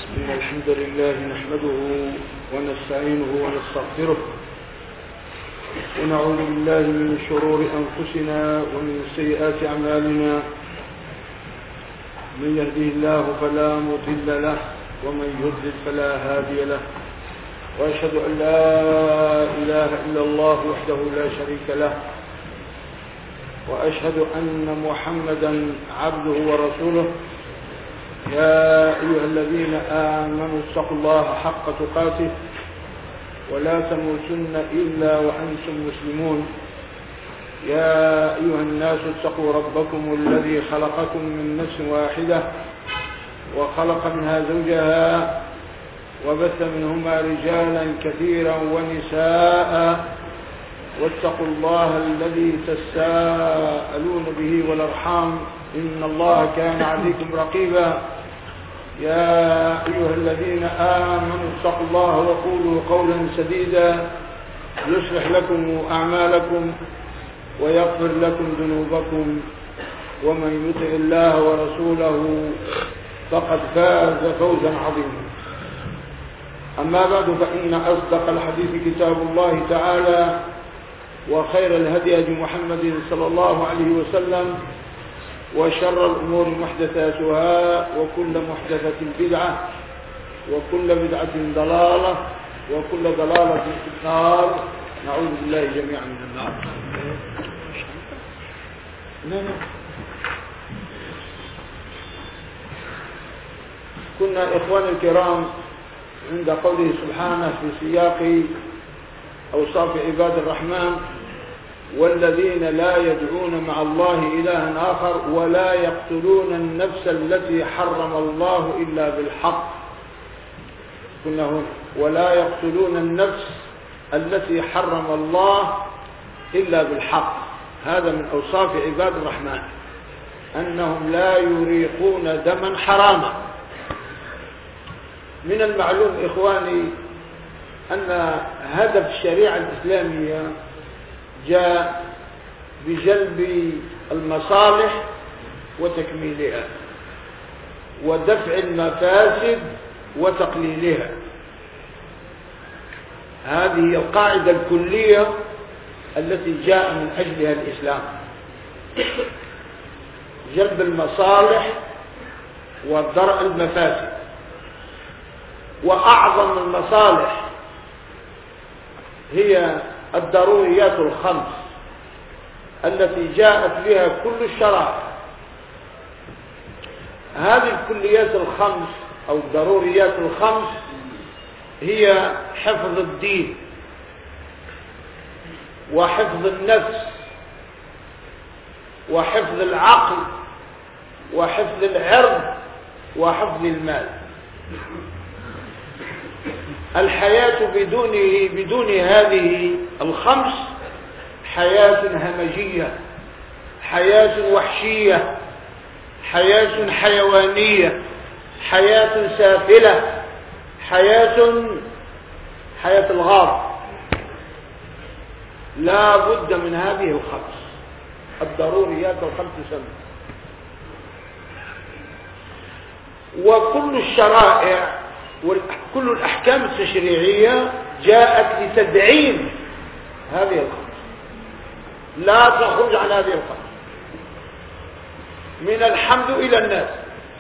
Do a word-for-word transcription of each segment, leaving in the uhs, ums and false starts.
إن الحمد لله نحمده ونستعينه ونستغفره ونعوذ بالله من شرور أنفسنا ومن سيئات أعمالنا. من يهده الله فلا مضل له ومن يضلل فلا هادي له، وأشهد أن لا إله إلا الله وحده لا شريك له، وأشهد أن محمدا عبده ورسوله. يا أيها الذين آمنوا اتقوا الله حق تقاته ولا تموتن إلا وأنتم مسلمون. يا أيها الناس اتقوا ربكم الذي خلقكم من نفس واحدة وخلق منها زوجها وبث منهما رجالا كثيرا ونساء، واتقوا الله الذي تساءلون به والأرحام إن الله كان عليكم رقيبا. يا أيها الذين آمنوا اتقوا الله وقولوا قولا سديدا يصلح لكم أعمالكم ويغفر لكم ذنوبكم، ومن يطع الله ورسوله فقد فاز فوزا عظيما. أما بعد، فإن أصدق الحديث كتاب الله تعالى، وخير الهدي هدي محمد صلى الله عليه وسلم، وشر الأمور محدثاتها، وكل محدثة بدعة، وكل بدعة ضلالة، وكل ضلالة في النار. نعوذ بالله جميعا من النار. كنا إخوان الكرام عند قوله سبحانه في سياق أوصاف عباد الرحمن: والذين لا يدعون مع الله إلها آخر ولا يقتلون النفس التي حرم الله إلا بالحق. كنا هنا ولا يقتلون النفس التي حرم الله إلا بالحق. هذا من أوصاف عباد الرحمن، أنهم لا يريقون دما حراما. من المعلوم إخواني أن هدف الشريعة الإسلامية جاء بجلب المصالح وتكميلها، ودفع المفاسد وتقليلها. هذه القاعدة الكلية التي جاء من أجلها الإسلام: جلب المصالح ودرء المفاسد. وأعظم المصالح هي الضروريات الخمس التي جاءت بها كل الشرائع. هذه الكليات الخمس أو الضروريات الخمس هي حفظ الدين، وحفظ النفس، وحفظ العقل، وحفظ العرض، وحفظ المال. الحياة بدونه بدون هذه الخمس حياة همجية، حياة وحشية، حياة حيوانية، حياة سافلة، حياة حياة الغاب. لا بد من هذه الخمس، الضروريات الخمس سنة. وكل الشرائع وكل الأحكام التشريعية جاءت لتدعيم هذه الخمس، لا تخرج عن هذه الخمس. من الحمد إلى الناس،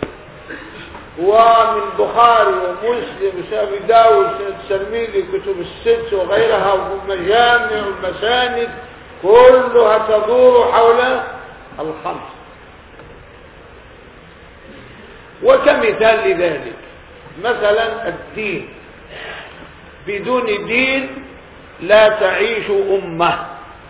ومن بخاري ومسلم وسابي داود الترمذي كتب الست وغيرها والمجامع والمساند كلها تدور حول الخمس. وكمثال لذلك مثلا الدين. بدون دين لا تعيش أمة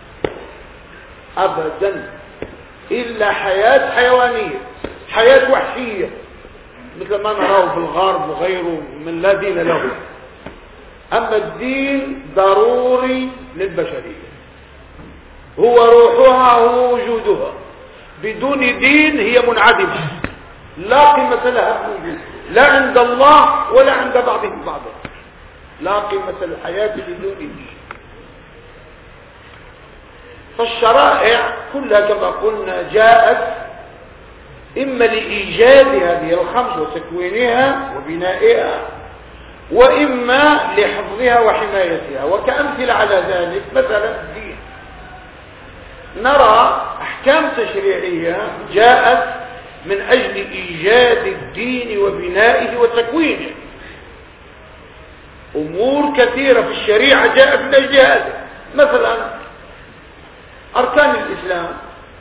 أبدا، إلا حياة حيوانية، حياة وحشية، مثل ما نراه في الغرب وغيره من لا دين له. أما الدين ضروري للبشرية، هو روحها، هو وجودها. بدون دين هي منعدمة، لا قيمة لها بوجود، لا عند الله ولا عند بعضهم بعضا. لا قيمة للحياة بدون دين. فالشرائع كلها كما قلنا جاءت إما لإيجاد هذه الخمس وتكوينها وبنائها، وإما لحفظها وحمايتها. وكأمثلة على ذلك مثلا الدين، نرى أحكام تشريعية جاءت من أجل إيجاد الدين وبنائه وتكوينه. أمور كثيرة في الشريعة جاءت من أجل هذا. مثلا أركان الإسلام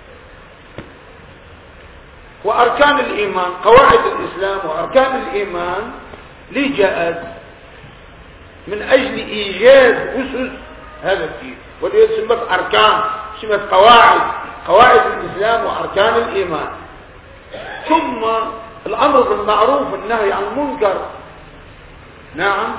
وأركان الإيمان، قواعد الإسلام وأركان الإيمان ليه جاءت؟ من أجل إيجاد أسس هذا الدين، ولذلك سمت أركان، سمت قواعد، قواعد الإسلام وأركان الإيمان. ثم الأمر بالمعروف والنهي عن المنكر، نعم،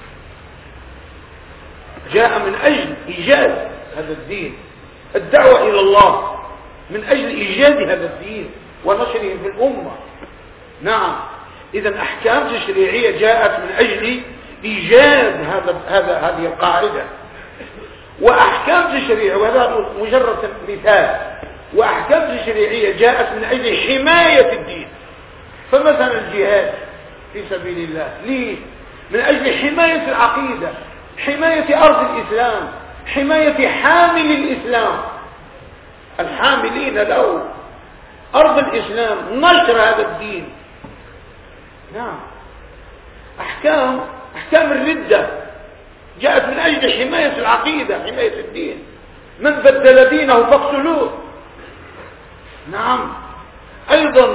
جاء من أجل إيجاد هذا الدين. الدعوة إلى الله من أجل إيجاد هذا الدين ونشره في الأمة. نعم، إذا أحكام تشريعية جاءت من أجل إيجاد هذا هذا هذه القاعدة. وأحكام تشريعية، وهذا مجرد مثال، وأحكام تشريعية جاءت من أجل حماية الدين. فمثلا الجهاد في سبيل الله ليه؟ من أجل حماية العقيدة، حماية أرض الإسلام، حماية حامل الإسلام، الحاملين له أرض الإسلام، نشر هذا الدين. نعم، أحكام أحكام الردة جاءت من أجل حماية العقيدة، حماية الدين. من بدل دينه فاقتلوه. نعم، أيضا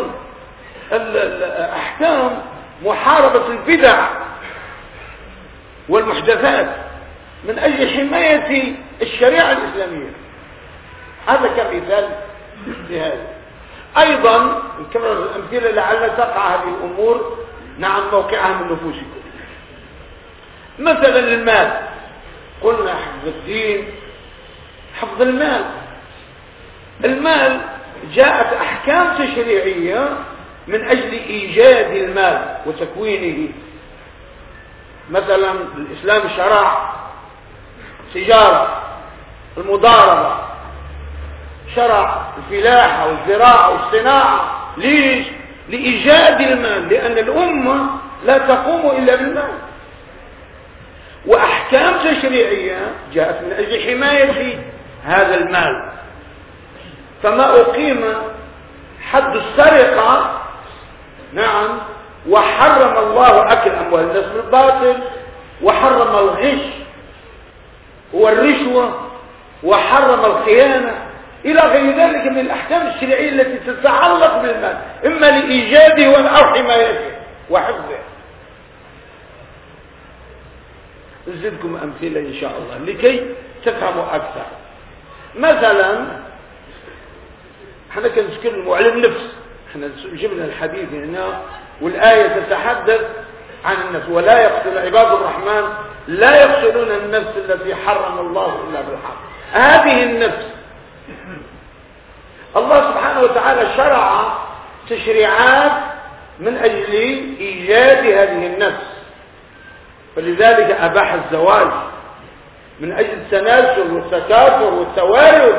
أحكام محاربة البدع والمحدثات من أجل حماية الشريعة الإسلامية. هذا كمثال لهذا. أيضا نكرر الأمثلة لعل تقع هذه الأمور نعم موقعها من نفوسكم. مثلا المال، قلنا حفظ الدين، حفظ المال. المال جاءت أحكام تشريعية من أجل إيجاد المال وتكوينه. مثلا الإسلام شرع تجارة، المضاربة، شرع الفلاحة والزراعة والصناعة. ليش؟ لإيجاد المال، لأن الأمة لا تقوم إلا بالمال. وأحكام تشريعية جاءت من أجل حماية هذا المال. فما أقيم حد السرقة، نعم، وحرم الله أكل أموال الناس بالباطل، وحرم الغش والرشوة، وحرم الخيانة إلى غير ذلك من الأحكام الشرعية التي تتعلق بالمال، إما لإيجاده أو حمايته وحفظه. أزيدكم أمثلة إن شاء الله لكي تفهموا أكثر. مثلا احنا كنتكلموا على النفس، احنا جبنا الحديث هنا والآية تتحدث عن النفس. ولا يقتل عباد الرحمن لا يقتلون النفس التي حرم الله إلا بالحق. هذه النفس الله سبحانه وتعالى شرع تشريعات من أجل إيجاد هذه النفس، فلذلك أباح الزواج من أجل التناسل والتكاثر والتوارث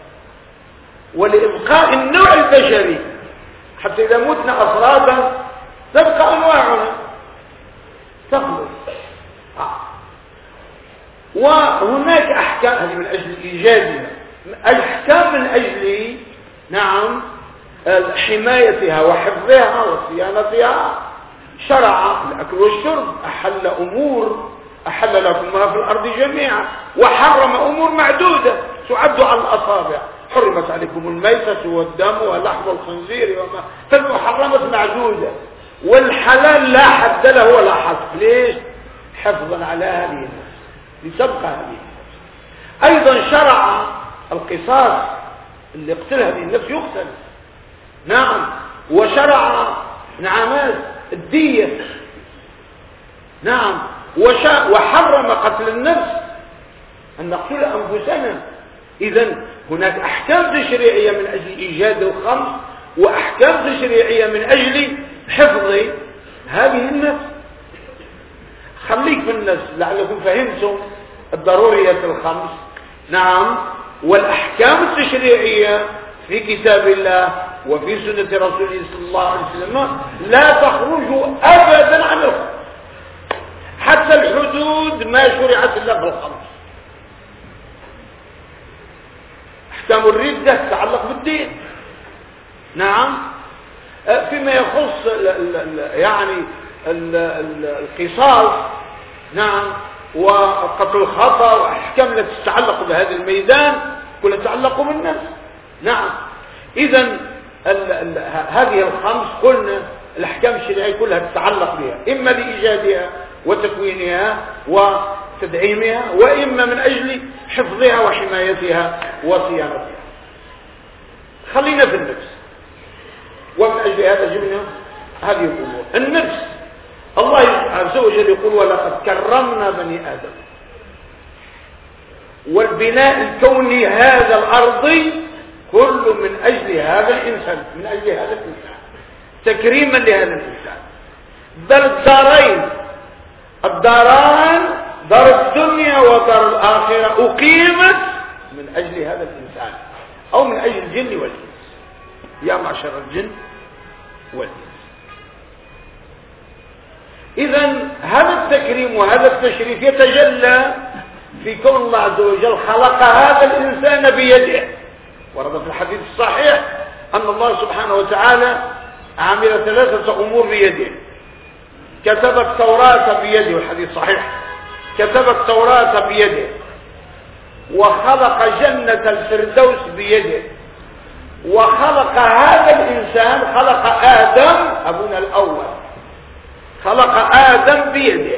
ولإبقاء النوع البشري، حتى إذا متنا أفرادا تبقى أنواعنا تخلص. آه. وهناك أحكام هذه من أجل إيجادها، أحكام من أجل نعم حمايتها وحفظها وصيانتها. شرع الأكل والشرب، أحل أمور أحل لكم ما في الأرض جميعا، وحرم أمور معدودة تعد على الأصابع. حرمت عليكم الميتة والدم ولحم الخنزير وما، فالمحرمات معدودة، والحلال لا حد له ولا حصر. ليش؟ حفظا على هذه النفس، لتبقى هذه النفس. أيضا شرع القصاص، اللي يقتل هذه النفس يقتل. نعم، وشرع نعمات الدية. نعم، وحرم قتل النفس، أن نقتل أنفسنا. إذن هناك أحكام تشريعية من أجل إيجاد الخمس، وأحكام تشريعية من أجل حفظ هذه النفس. خليك في النفس لعلكم فهمتم الضرورية الخمس. نعم، والأحكام التشريعية في كتاب الله وفي سنة رسوله صلى الله عليه وسلم لا تخرجوا أبدا عن الخمس، حتى الحدود ما شرعت إلا في الخمس. احكام الردة تتعلق بالدين. نعم. فيما يخص ال ال يعني ال ال القصاص، نعم، وقتل الخطأ وأحكام التي تتعلق بهذا الميدان كلها تتعلق بالنفس. نعم. إذن هذه الخمس قلنا الأحكام الشرعية كلها تتعلق بها، إما لإيجادها وتكوينها وتدعيمها، وإما من أجل حفظها وحمايتها وصيانتها. خلينا في النفس، ومن أجل هذا جبنا هذه الأمور. النفس الله عز وجل يقول ولقد كرمنا بني آدم، والبناء الكوني هذا الأرضي كل من أجل هذا الإنسان، من أجل هذا الإنسان، تكريما لهذا الإنسان. بل الدارين، الداران دار الدنيا ودار الآخرة أقيمت من أجل هذا الإنسان، أو من أجل الجن والإنس، يا معشر الجن والإنس. إذن هذا التكريم وهذا التشريف يتجلى في كون الله عز وجل خلق هذا الإنسان بيده. ورد في الحديث الصحيح أن الله سبحانه وتعالى عمل ثلاثة أمور بيده. كتب التوراة بيده، والحديث صحيح، كتب التوراة بيده، وخلق جنة الفردوس بيده، وخلق هذا الإنسان، خلق آدم أبونا الأول، خلق آدم بيده،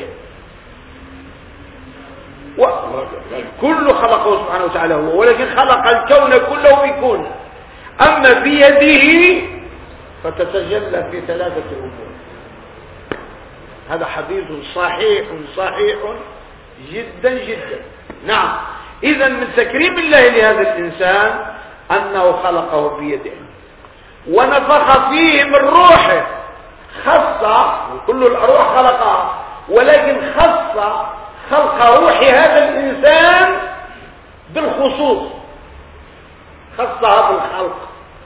كل خلقه سبحانه وتعالى هو، ولكن خلق الكون كله بكون. أما بيده فتتجلى في ثلاثة أمور. هذا حديث صحيح صحيح جدا جدا. نعم. إذا من تكريم الله لهذا الإنسان أنه خلقه بيده، ونفخ فيه من روحه، خص، كل الأرواح خلقها، ولكن خص خلق روح هذا الإنسان بالخصوص، خصها بالخلق،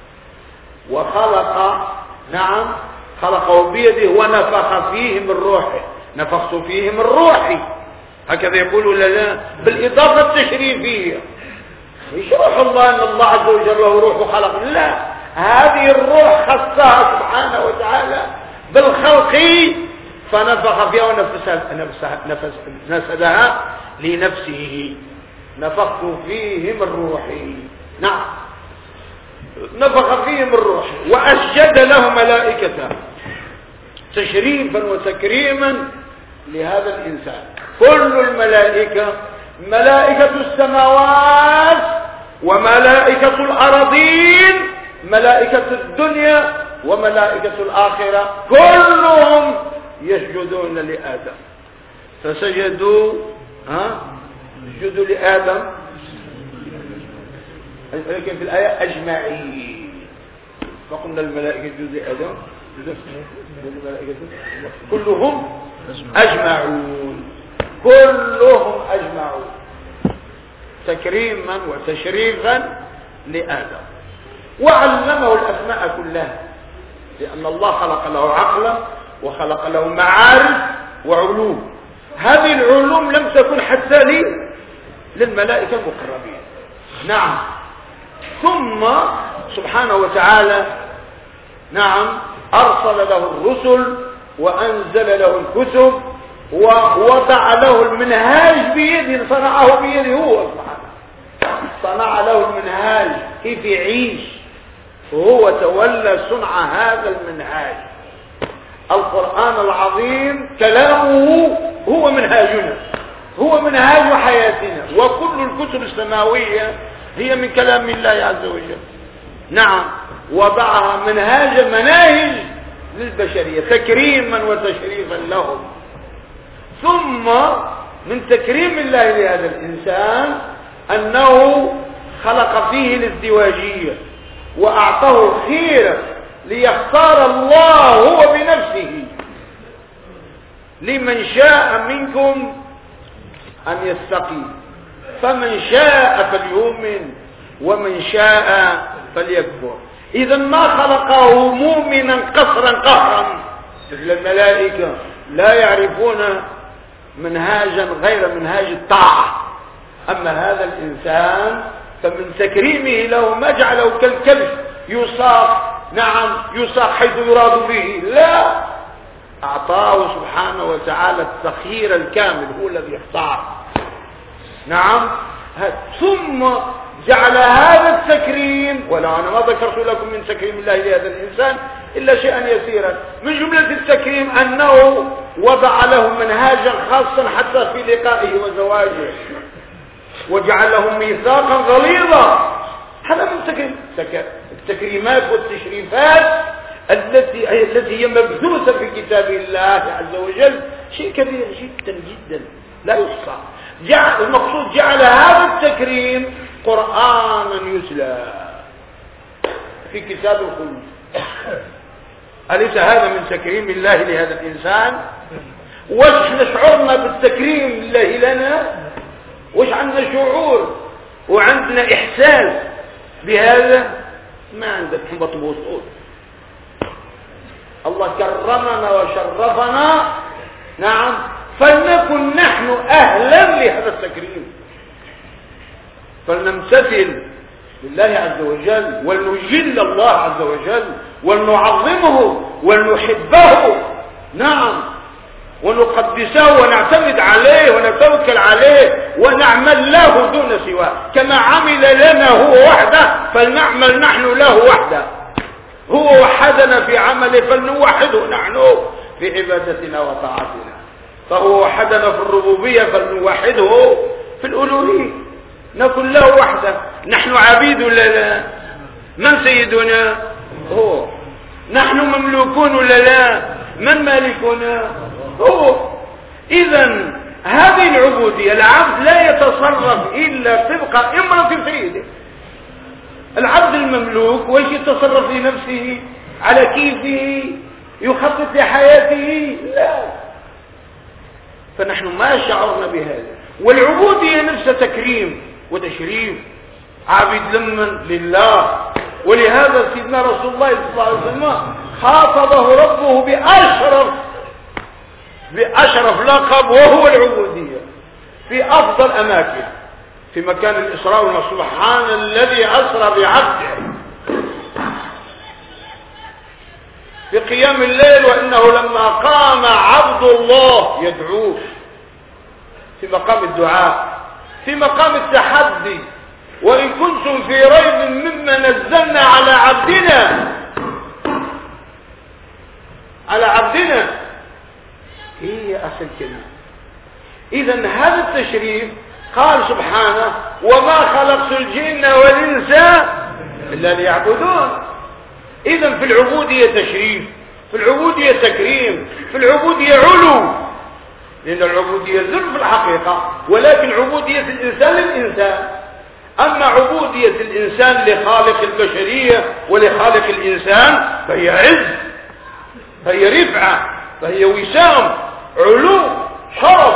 وخلق، نعم، خلقه بيده ونفخ فيه من روحه. نفخت فيه من روحي، هكذا يقول لنا بالإضافة التشريفية. مش روح الله أن الله عز وجل له روح وخلق، لا، هذه الروح خصها سبحانه وتعالى بالخلق، فنفخ فيها ونفسدها لنفسه. نفخت فيه من روحي، نعم، نفخ فيه من روحي، وأسجد له ملائكته تشريفا وتكريما لهذا الإنسان. كل الملائكة، ملائكة السماوات وملائكة الأراضين، ملائكة الدنيا وملائكة الآخرة، كلهم يسجدون لآدم. فسجدوا، ها، سجدوا لآدم، لكن في الآية أجمعين. فقلنا الملائكة يسجدوا لآدم، كلهم أجمعون، كلهم أجمعون تكريما وتشريفا لآدم. وعلمه الأسماء كلها، لأن الله خلق له عقلا وخلق له معارف وعلوم. هذه العلوم لم تكن حتى لي للملائكة المقربين. نعم. ثم سبحانه وتعالى، نعم، أرسل له الرسل وأنزل له الكتب ووضع له المنهاج بيده، صنعه بيده هو سبحانه، صنع له المنهاج كيف يعيش، وهو تولى صنع هذا المنهاج. القرآن العظيم كلامه هو منهاجنا، هو منهاج حياتنا، وكل الكتب السماوية هي من كلام الله عز وجل. نعم. وضعها منهاج، مناهج للبشرية تكريما وتشريفا لهم. ثم من تكريم الله لهذا الإنسان أنه خلق فيه الازدواجية، وأعطاه الخير ليختار الله هو بنفسه لمن شاء منكم أن يستقيم، فمن شاء فليؤمن ومن شاء فليكفر. إذا ما خلقه مؤمنا قصرا قهرا مثل الملائكة، لا يعرفون منهاجا غير منهاج الطاعة. أما هذا الإنسان فمن تكريمه له ما جعله كالكلب يساق، نعم يساق حيث يراد به، لا، أعطاه سبحانه وتعالى التخيير الكامل، هو الذي يختار. نعم. ثم جعل هذا التكريم، ولا أنا ما ذكرت لكم من تكريم الله لهذا الإنسان إلا شيئا يسيرا، من جملة التكريم أنه وضع له منهاجا خاصا حتى في لقائه وزواجه، وجعل لهم ميثاقا غليظا. هذا من تكريم التكريمات والتشريفات التي التي هي مبثوثة في كتاب الله عز وجل، شيء كبير جدا جدا لا يحصى. جعل المقصود جعل هذا التكريم قرآنا يتلى في كتاب الخلود. أليس هذا من تكريم الله لهذا الإنسان؟ وش نشعرنا بالتكريم الله لنا؟ وش عندنا شعور وعندنا إحساس بهذا؟ ما عندك بطل وصول. الله كرمنا وشرفنا، نعم، فلنكن نحن أهلا لهذا التكريم، فلنمتثل لله عز وجل ولنجل الله عز وجل ولنعظمه ولنحبه، نعم، ونقدسه ونعتمد عليه ونتوكل عليه ونعمل له دون سواه، كما عمل لنا هو وحده فلنعمل نحن له وحده. هو وحدنا في عمله فلنوحده نحن في عبادتنا وطاعتنا، فهو وحدنا في الربوبية فلنوحده في الألوهية، نكن له وحده. نحن عبيد ولا لا؟ من سيدنا؟ هو. نحن مملوكون ولا لا؟ من مالكنا؟ هو. إذن هذه العبودية، العبد لا يتصرف إلا طبق امرة سيده. العبد المملوك ويش يتصرف لنفسه على كيفه، يخطط لحياته؟ لا. فنحن ما شعرنا بهذا. والعبودية نفسها تكريم وتشريف، عابد لمن لله. ولهذا سيدنا رسول الله صلى الله عليه وسلم خاطبه ربه بأشرف بأشرف لقب، وهو العبودية، في أفضل أماكن، في مكان الإسراء والمعراج. سبحان الذي أسرى بعبده في قيام الليل، وإنه لما قام عبد الله يدعوه، في مقام الدعاء، في مقام التحدي. وإن كنتم في ريب مما نزلنا على عبدنا على عبدنا هي أصل كلمة. إذن هذا التشريف قال سبحانه: وما خلقت الجن والإنس إلا ليعبدون. إذن في العبودية تشريف، في العبودية تكريم، في العبودية علو، لأن العبودية ذل في الحقيقة، ولكن عبودية الإنسان للإنسان. أما عبودية الإنسان لخالق البشرية ولخالق الإنسان فهي عز، فهي رفعة، فهي وسام، علو، شرف.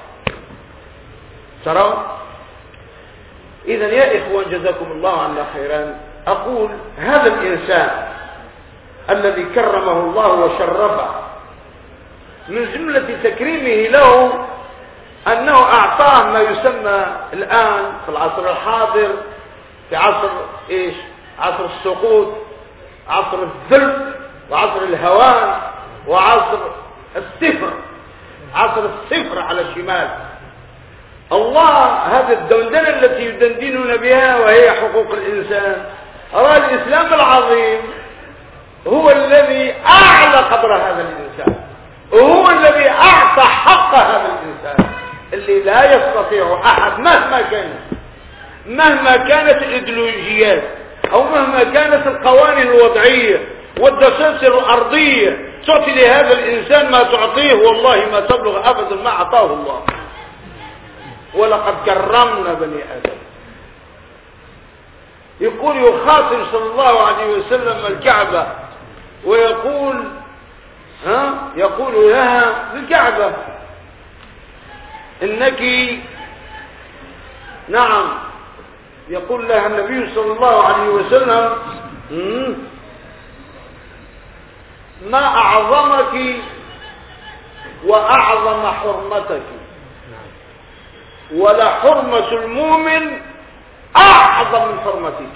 ترون؟ إذن يا إخوان جزاكم الله عنا خيرا، أقول هذا الإنسان الذي كرمه الله وشرفه، من جملة تكريمه له أنه أعطاه ما يسمى الآن في العصر الحاضر، في عصر إيش؟ عصر السقوط، عصر الذل، وعصر الهوان، وعصر الصفر، عصر الصفر على الشمال. الله هذه الدندنة التي يدندنون بها وهي حقوق الإنسان، أرى الإسلام العظيم هو الذي أعلى قدر هذا الإنسان، وهو الذي أعطى حق هذا الإنسان اللي لا يستطيع أحد مهما كان، مهما كانت الإيديولوجيات أو مهما كانت القوانين الوضعية والدساتير الأرضية تعطي لهذا الإنسان ما تعطيه، والله ما تبلغ أبدا ما أعطاه الله. ولقد كرمنا بني آدم. يقول يخاطب صلى الله عليه وسلم الكعبة ويقول ها يقول لها الكعبة: إنك، نعم، يقول لها النبي صلى الله عليه وسلم: ما أعظمك وأعظم حرمتك، ولا حرمة المؤمن أعظم من حرمتك.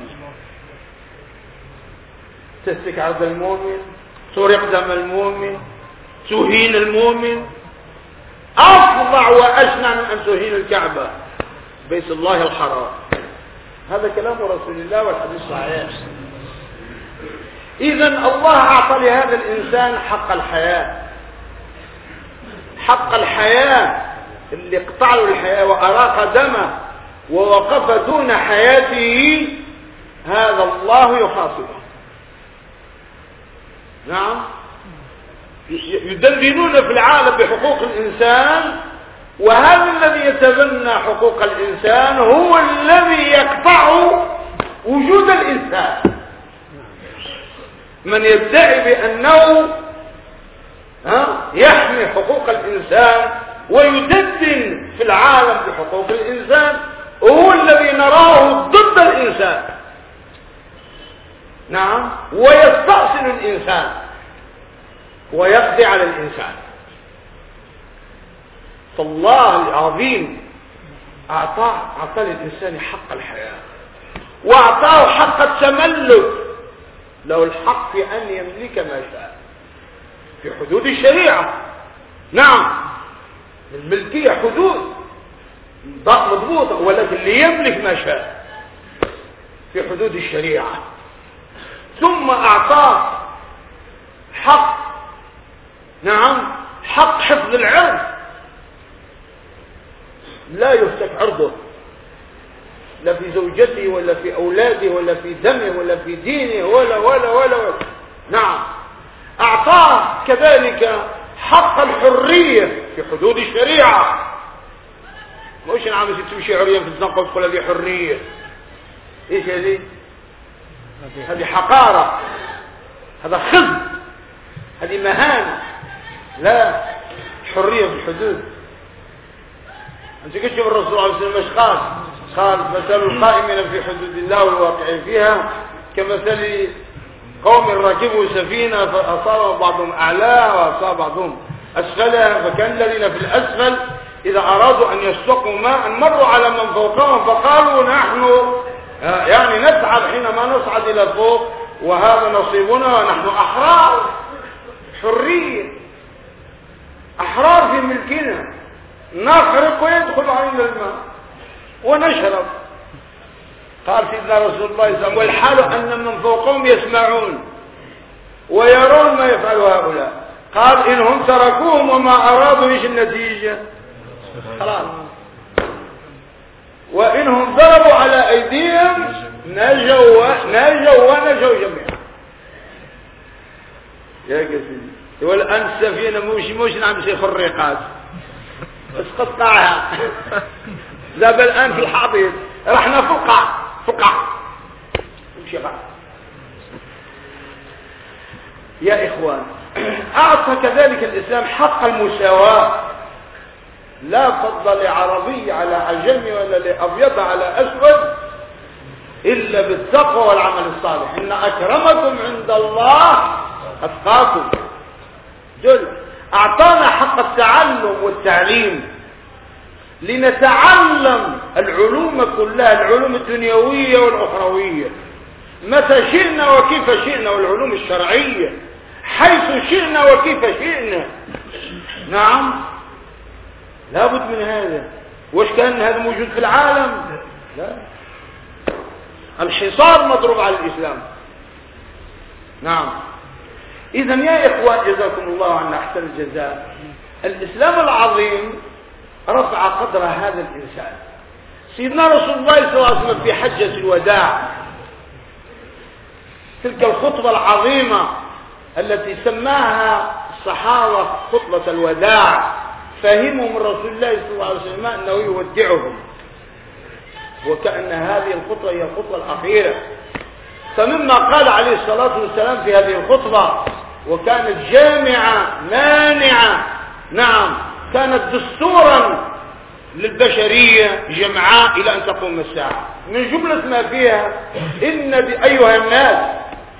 تسفك عرض المؤمن، ترق دم المؤمن، تهين المؤمن، أفظع وأشنع من أن تهين الكعبة بيت الله الحرام. هذا كلام رسول الله والحديث صحيح. إذن الله أعطى لهذا الإنسان حق الحياة، حق الحياة اللي قطع له الحياة وأراق دمه ووقف دون حياته، هذا الله يخاطبه. نعم، يدندنون في العالم بحقوق الإنسان، وهذا الذي يتبنى حقوق الإنسان هو الذي يقطع وجود الإنسان. من يدعي بأنه يحمي حقوق الإنسان ويدندن في العالم بحقوق الإنسان هو الذي نراه ضد الإنسان. نعم، ويستأصل الإنسان ويقضي على الإنسان. فالله العظيم أعطاه أعطى للإنسان حق الحياة، وأعطاه حق التملك، له الحق في أن يملك ما شاء في حدود الشريعة. نعم، الملكية حدود مضبوطة، ولكن ليملك ما شاء في حدود الشريعة. ثم أعطاه حق، نعم، حق حفظ العرض، لا يفتك عرضه، لا في زوجته ولا في أولاده ولا في دمه ولا في دينه ولا ولا ولا, ولا. نعم، أعطاه كذلك حق الحرية في حدود الشريعة. مش نعم تمشي عريا في الزنقة وتقول هذه حرية، ايش هذه؟ هذه حقارة، هذا خزي، هذه مهانة. لا، حرية في الحدود. انت قلت الرسول عليه الصلاة والسلام قال قال مثل القائمين في حدود الله والواقعين فيها كمثل قوم ركبوا سفينة فأصاب بعضهم أعلاها وأصاب بعضهم أسفلها، فكان الذين في الأسفل إذا أرادوا أن يستقوا ماء مروا على من فوقهم فقالوا نحن يعني نسعد حينما نصعد إلى فوق وهذا نصيبنا ونحن أحرار. حرية، أحرار في ملكنا، نخرق ويدخل علينا الماء ونشرب. قال سيدنا رسول الله صلى الله عليه وسلم والحال أن من فوقهم يسمعون ويرون ما يفعل هؤلاء. قال إنهم تركوهم وما أرادوا إيش النتيجة؟ خلاص. وإنهم ضربوا على أيديهم نجوا نجوا ونجوا جميعا. يا كسيدي، والآن السفينة مش مش نعم شيء خريقات بس قطعها ذهب الآن في الحضيض رحنا فقع فقع وش يقع. يا إخوان، أعطى كذلك الإسلام حق المساواة، لا فضل لعربي على عجمي ولا لأبيض على أسود إلا بالتقوى والعمل الصالح. إن أكرمكم عند الله أتقاكم. جل أعطانا حق التعلم والتعليم لنتعلم العلوم كلها، العلوم الدنيوية والأخروية، متى شئنا وكيف شئنا، والعلوم الشرعية حيث شئنا وكيف شئنا. نعم، لابد من هذا. وش كان هذا موجود في العالم؟ لا، الحصار مضروب على الإسلام. نعم. إذن يا إخوان جزاكم الله عنا أحسن الجزاء، الإسلام العظيم رفع قدر هذا الإنسان. سيدنا رسول الله صلى الله عليه وسلم في حجة الوداع، تلك الخطبة العظيمة التي سماها الصحابة خطبة الوداع، فهموا من رسول الله صلى الله عليه وسلم أنه يودعهم، وكأن هذه الخطبة هي الخطبة الأخيرة. فمما قال عليه الصلاة والسلام في هذه الخطبة، وكانت جامعة مانعة، نعم، كانت دستورا للبشرية جمعاء إلى أن تقوم الساعة. من جملة ما فيها إن أيها الناس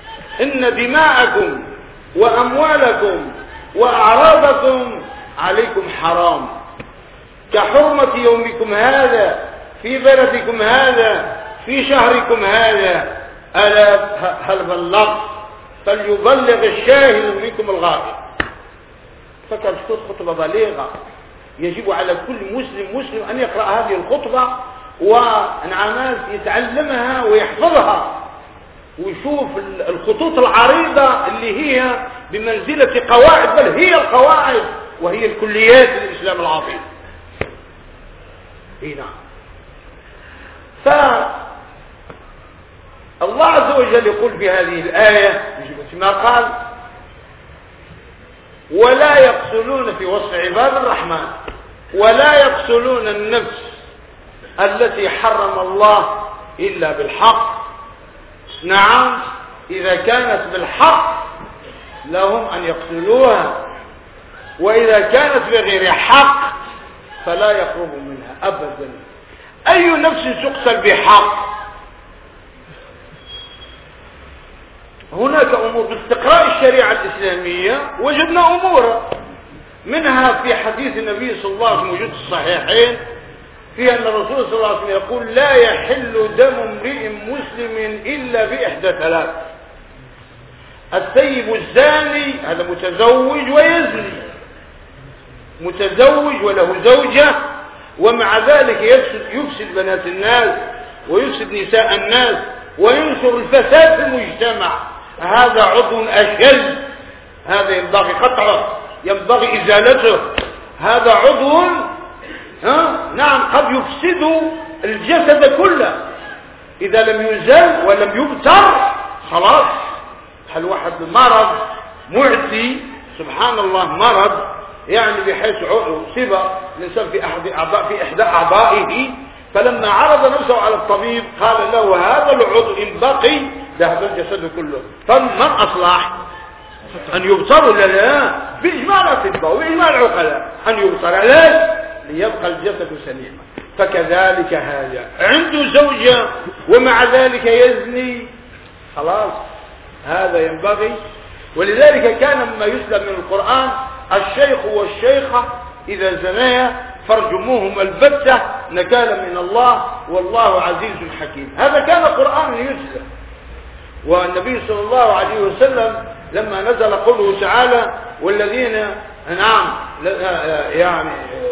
إن دماءكم وأموالكم وأعراضكم عليكم حرام كحرمة يومكم هذا في بلدكم هذا في شهركم هذا. ألا هل بلغت؟ فليبلغ الشاهد منكم الغائب. فكانت خطبة بليغة، يجب على كل مسلم مسلم أن يقرأ هذه الخطبة وأنعمات يتعلمها ويحفظها ويشوف الخطوط العريضة اللي هي بمنزلة قواعد، بل هي القواعد وهي الكليات للإسلام العظيم. اي نعم. فالله عز وجل يقول في هذه الآية ما قال ولا يقتلون في وصف عباد الرحمن ولا يقتلون النفس التي حرم الله إلا بالحق. نعم، إذا كانت بالحق لهم أن يقتلوها، وإذا كانت بغير حق فلا يقربوا منها أبدا. أي نفس تقتل بحق؟ هناك أمور باستقراء الشريعة الإسلامية وجدنا أمورا منها في حديث النبي صلى الله عليه وسلم موجود في الصحيحين فيها أن الرسول صلى الله عليه وسلم يقول لا يحل دم امرئ مسلم إلا بإحدى ثلاث: الثيب الزاني، هذا متزوج ويزني، متزوج وله زوجة ومع ذلك يفسد, يفسد بنات الناس ويفسد نساء الناس وينشر الفساد في المجتمع، هذا عضو أشل، هذا ينبغي قطعه، ينبغي إزالته. هذا عضو ها نعم قد يفسد الجسد كله إذا لم يزال ولم يبتر خلاص. هل واحد مرض معدي سبحان الله، مرض يعني بحيث أصيب الإنسان في أحد أعضاء في إحدى أعضائه، فلما عرض نفسه على الطبيب قال له هذا العضو إن بقي ذهب الجسد كله، فمن أصلح أن يبصر ولا لا؟ بإجماع الأطباء وإجماع العقلاء أن يبصر، علاج ليبقى الجسد سليما. فكذلك هذا عنده زوجة ومع ذلك يزني، خلاص هذا ينبغي. ولذلك كان مما يسلم من القرآن الشيخ والشيخة إذا زنيا فارجموهما البتة نكالا من الله والله عزيز حكيم. هذا كان قرآن يسلم. والنبي صلى الله عليه وسلم لما نزل قوله تعالى والذين نعم يعني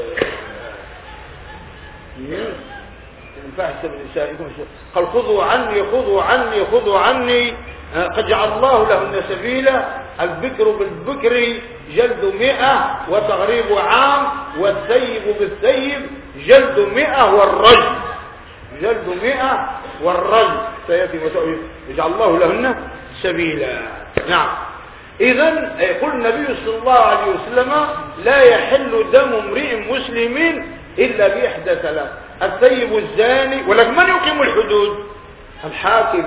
قال خذوا عني خذوا عني خذوا عني قد جعل الله لهن سبيلا، البكر بالبكر جلد مئة وتغريب عام، والثيب بالثيب جلد مئة والرجم جلد مئة والرجم سيأتي يجعل الله لهن سبيلا. نعم. إذن يقول النبي صلى الله عليه وسلم لا يحل دم امرئ مسلم إلا بإحدى ثلاث: الثيب الزاني. ولكن من يقيم الحدود؟ الحاكم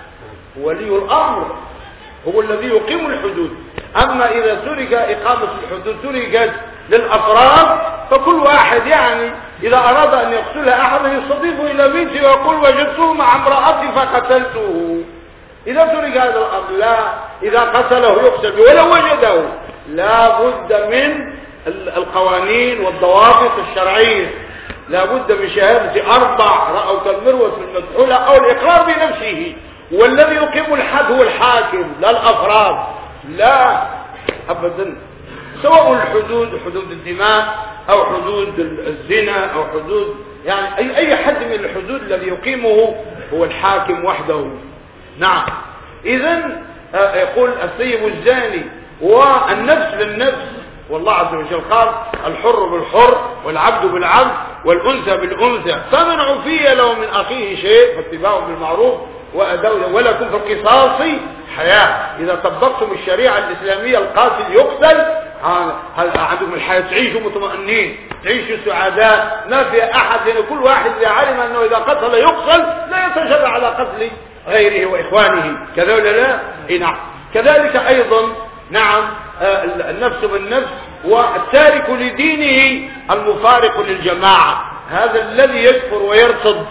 ولي الأمر هو الذي يقيم الحدود. أما إذا ترك إقامة الحدود تركت للأفراد فكل واحد يعني إذا أراد أن يقتل أحدا يستضيف إلى بيته ويقول وجدته مع امرأتي فقتلته. إذا ترك هذا الأمر لا، إذا قتله يقتل ولو وجده. لا بد من القوانين والضوابط الشرعية، لا بد من شهادة أربع رأوا كالمروة في المدحولة أو الإقرار بنفسه. والذي يقيم الحد هو الحاكم لا الأفراد، لا أبدا. سواء الحدود حدود الدماء أو حدود الزنا أو حدود يعني أي, أي حد من الحدود الذي يقيمه هو الحاكم وحده. نعم. إذن يقول الثيب الزاني والنفس بالنفس، والله عز وجل قال الحر بالحر والعبد بالعبد والأنثى بالأنثى، فمن عفي له من أخيه شيء فاتباع بالمعروف وأداء ولكم في القصاص حياة. إذا طبقتم الشريعة الإسلامية القاتل يقتل، هل عندكم الحياة تعيشوا مطمئنين تعيشوا سعداء، ما في أحد، لأن كل واحد إذا علم أنه إذا قتل يقتل لا يتجرأ على قتل غيره وإخوانه، كذا ولا لا؟ إيه نعم. كذلك أيضا نعم النفس بالنفس، والتارك لدينه المفارق للجماعة، هذا الذي يكفر ويرتد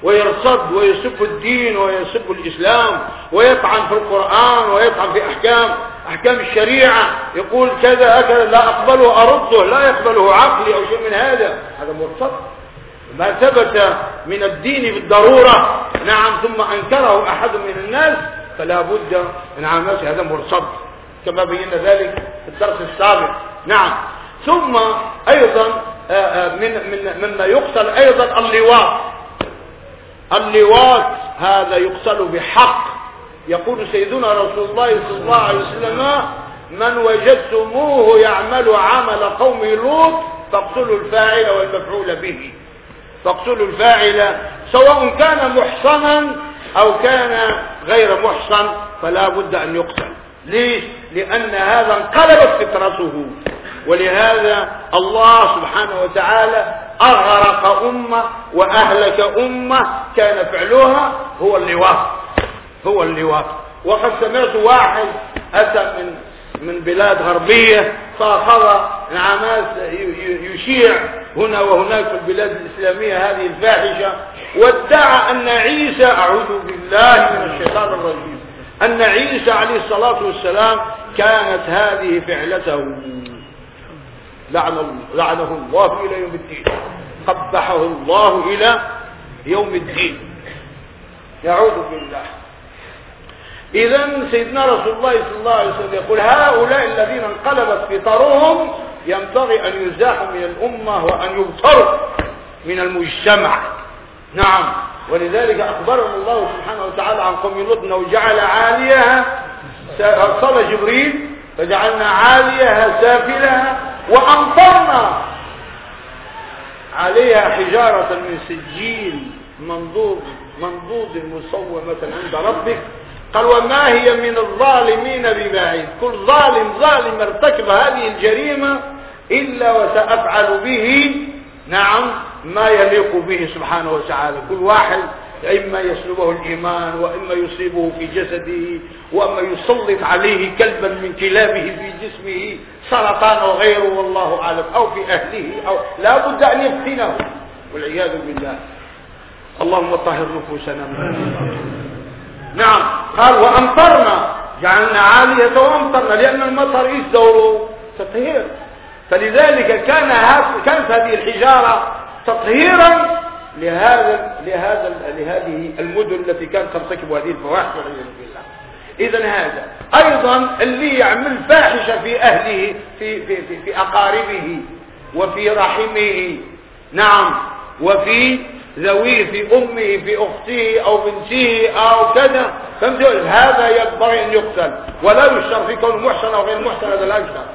ويرصد ويسب الدين ويسب الإسلام ويطعن في القرآن ويطعن في أحكام أحكام الشريعة، يقول كذا هكذا لا أقبله أرده، لا يقبله عقلي أو شيء من هذا، هذا مرتد. ما ثبت من الدين بالضرورة نعم ثم أنكره أحد من الناس فلا بد من عامة هذا مرتد كما بينا ذلك في الدرس السابق. نعم. ثم أيضا من من مما يقتل أيضا اللواط. اللواط هذا يقتل بحق. يقول سيدنا رسول الله صلى الله عليه وسلم: من وجدتموه يعمل عمل قوم لوط فاقتلوا الفاعل والمفعول به. فاقتلوا الفاعل سواء كان محصنا أو كان غير محصن فلا بد أن يقتل. ليش؟ لأن هذا انقلبت فطرته، ولهذا الله سبحانه وتعالى أغرق أمة وأهلك أمة كان فعلها هو اللواط. هو اللواط. وقد سمعت واحد أتى من من بلاد غربية فأخذ نعمات يشيع هنا وهناك في البلاد الإسلامية هذه الفاحشة، وادعى أن عيسى، أعوذ بالله من الشيطان الرجيم، أن عيسى عليه الصلاة والسلام كانت هذه فعلته. لعنه, لعنه الله إلى يوم الدين، قبحه الله إلى يوم الدين. يعوذ بالله. إذن سيدنا رسول الله صلى الله عليه وسلم يقول: هؤلاء الذين انقلبت فطرهم ينبغي أن يزاحوا من الأمة وأن يبتروا من المجتمع. نعم. ولذلك أخبرنا الله سبحانه وتعالى عن قوم لوط أنه جعل عاليها، أرسل جبريل فجعلنا عاليها سافلها وأمطرنا عليها حجارة من سجيل منضود منضود مصومة عند ربك. قال: وما هي من الظالمين ببعيد. كل ظالم ظالم ارتكب هذه الجريمة إلا وسأفعل به نعم ما يليق به سبحانه وتعالى. كل واحد إما يسلبه الإيمان وإما يصيبه في جسده وإما يسلط عليه كلبا من كلابه في جسمه، سرطان أو غيره والله أعلم، أو في أهله، أو لا بد أن يفتنه والعياذ بالله. اللهم طهر نفوسنا من نعم. قال: وأمطرنا، جعلنا عالية وأمطرنا، لأن المطر إيش دوره؟ تطهير. فلذلك كان كانت هذه الحجارة تطهيرا لهذا لهذا لهذه المدن التي كانت ترتكب هذه الفواحش والعياذ بالله. إذن هذا أيضا اللي يعمل فاحشة في أهله في في في, في أقاربه وفي رحمه نعم وفي ذويه، في أمه، في أخته أو بنته أو كذا، فهمتوا؟ هذا ينبغي أن يقتل ولا يشتر في كونه محسن أو غير محسن، هذا لا يشتر.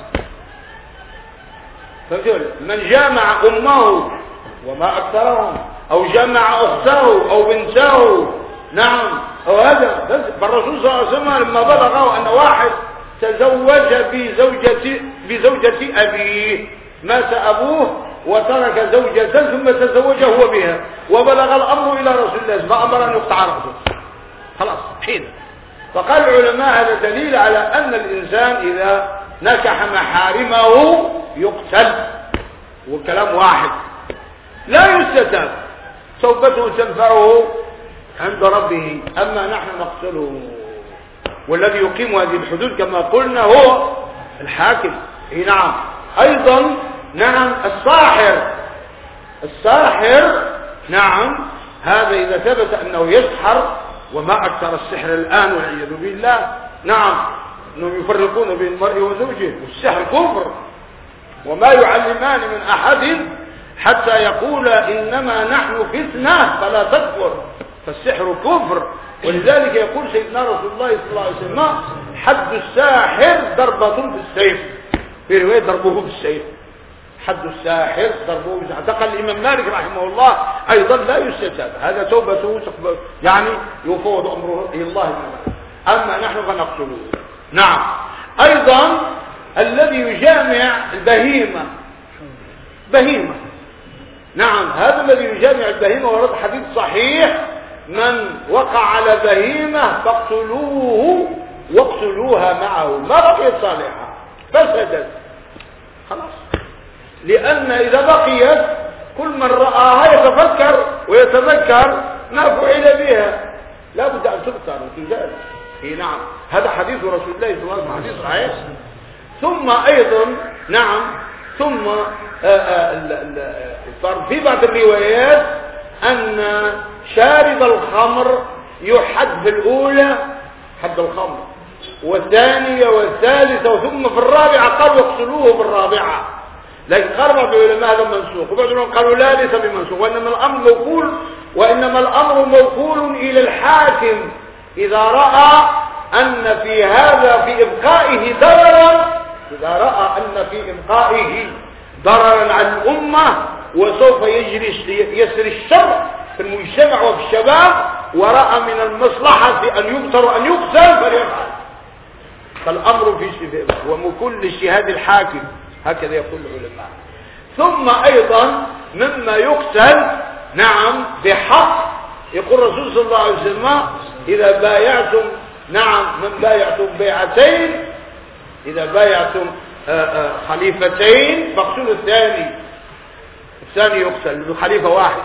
فهمتوا؟ من جامع أمه وما أكثرهم، أو جمع أخته أو بنته نعم أو هذا. فالرسول صلى الله عليه وسلم لما بلغه أن واحد تزوج بزوجة بزوجة أبيه، مات أبوه وترك زوجة ثم تزوج هو بها، وبلغ الأمر إلى رسول الله فأمر أن يقطع رأسه خلاص حين. فقال العلماء هذا دليل على أن الإنسان إذا نكح محارمه يقتل، والكلام واحد لا يستتاب، توبته تنفعه عند ربه، أما نحن نقتله. والذي يقيم هذه الحدود كما قلنا هو الحاكم. نعم. أيضا نعم الساحر، الساحر نعم هذا إذا ثبت أنه يسحر، وما أكثر السحر الآن والعياذ بالله، نعم أنهم يفرقون بين المرء وزوجه، والسحر كفر، وما يعلمان من أحد حتى يقول إنما نحن فتنة فلا تكفر، فالسحر كفر. ولذلك يقول سيدنا رسول الله صلى الله عليه وسلم: حد الساحر ضربة بالسيف، في رواية ضربه بالسيف. حد الساحر ضربه بالسيف. اعتقد الإمام مالك رحمه الله أيضا لا يستتاب، هذا توبته يعني يفوض أمره إلى الله. أما نحن فنقتله. نعم. أيضا الذي يجامع البهيمة، بهيمة نعم هذا الذي يجامع البهيمة، ورد حديث صحيح: من وقع على بهيمة فاقتلوه واقتلوها معه ما بقيت صالحة، فسدت خلاص. لأن إذا بقيت كل من رآها يتفكر ويتذكر ما فعل بها لا بد أن تبتر وتزال. إيه نعم، هذا حديث رسول الله صلى الله عليه وسلم، حديث صحيح. ثم أيضا نعم ثم صار في بعض الروايات أن شارب الخمر يحد في الأولى حد الخمر، والثانية والثالثة، ثم في الرابعة قالوا اقتلوه بالرابعة. لكن قال بعض العلماء هذا منسوخ، وبعضهم قالوا لا ليس بمنسوخ، وإنما الأمر موكول وإنما الأمر موكول إلى الحاكم إذا رأى أن في هذا في إبقائه ضررا، إذا رأى أن في إبقائه ضررا على الأمة وسوف يجري يسري الشر في المجتمع وفي الشباب، ورأى من المصلحة في أن يبتر وأن يقتل فليفعل. فالأمر في ومكل اجتهاد الحاكم، هكذا يقول العلماء. ثم أيضا مما يقتل نعم بحق، يقول الرسول صلى الله عليه وسلم إذا بايعتم نعم من بايعتم بيعتين، إذا بايعتم خليفتين فاقتلوا الثاني، الثاني يقتل بخليفة واحد.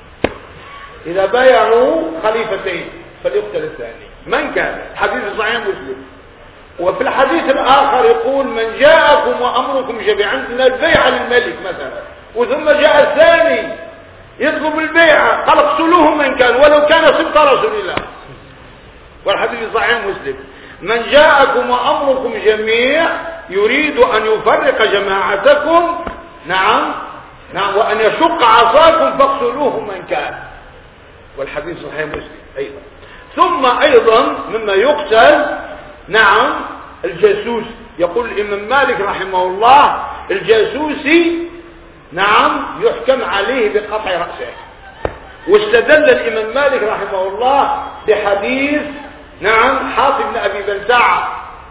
إذا بايعوا خليفتين فليقتل الثاني من كان. حديث صحيح مسلم. وفي الحديث الآخر يقول من جاءكم وأمركم جميعا من البيعة للملك مثلا، وثم جاء الثاني يطلب البيعة قال اقتلوه من كان ولو كان سبط رسول الله، والحديث صحيح مسلم. من جاءكم وأمركم جميع يريد أن يفرق جماعتكم نعم نعم وأن يشق عصاكم فاقتلوه من كان، والحديث صحيح مسلم أيضا. ثم أيضا مما يقتل نعم الجاسوس. يقول الإمام مالك رحمه الله الجاسوسي نعم يحكم عليه بقطع رأسه. واستدل الإمام مالك رحمه الله بحديث نعم حاطب بن أبي بلتع.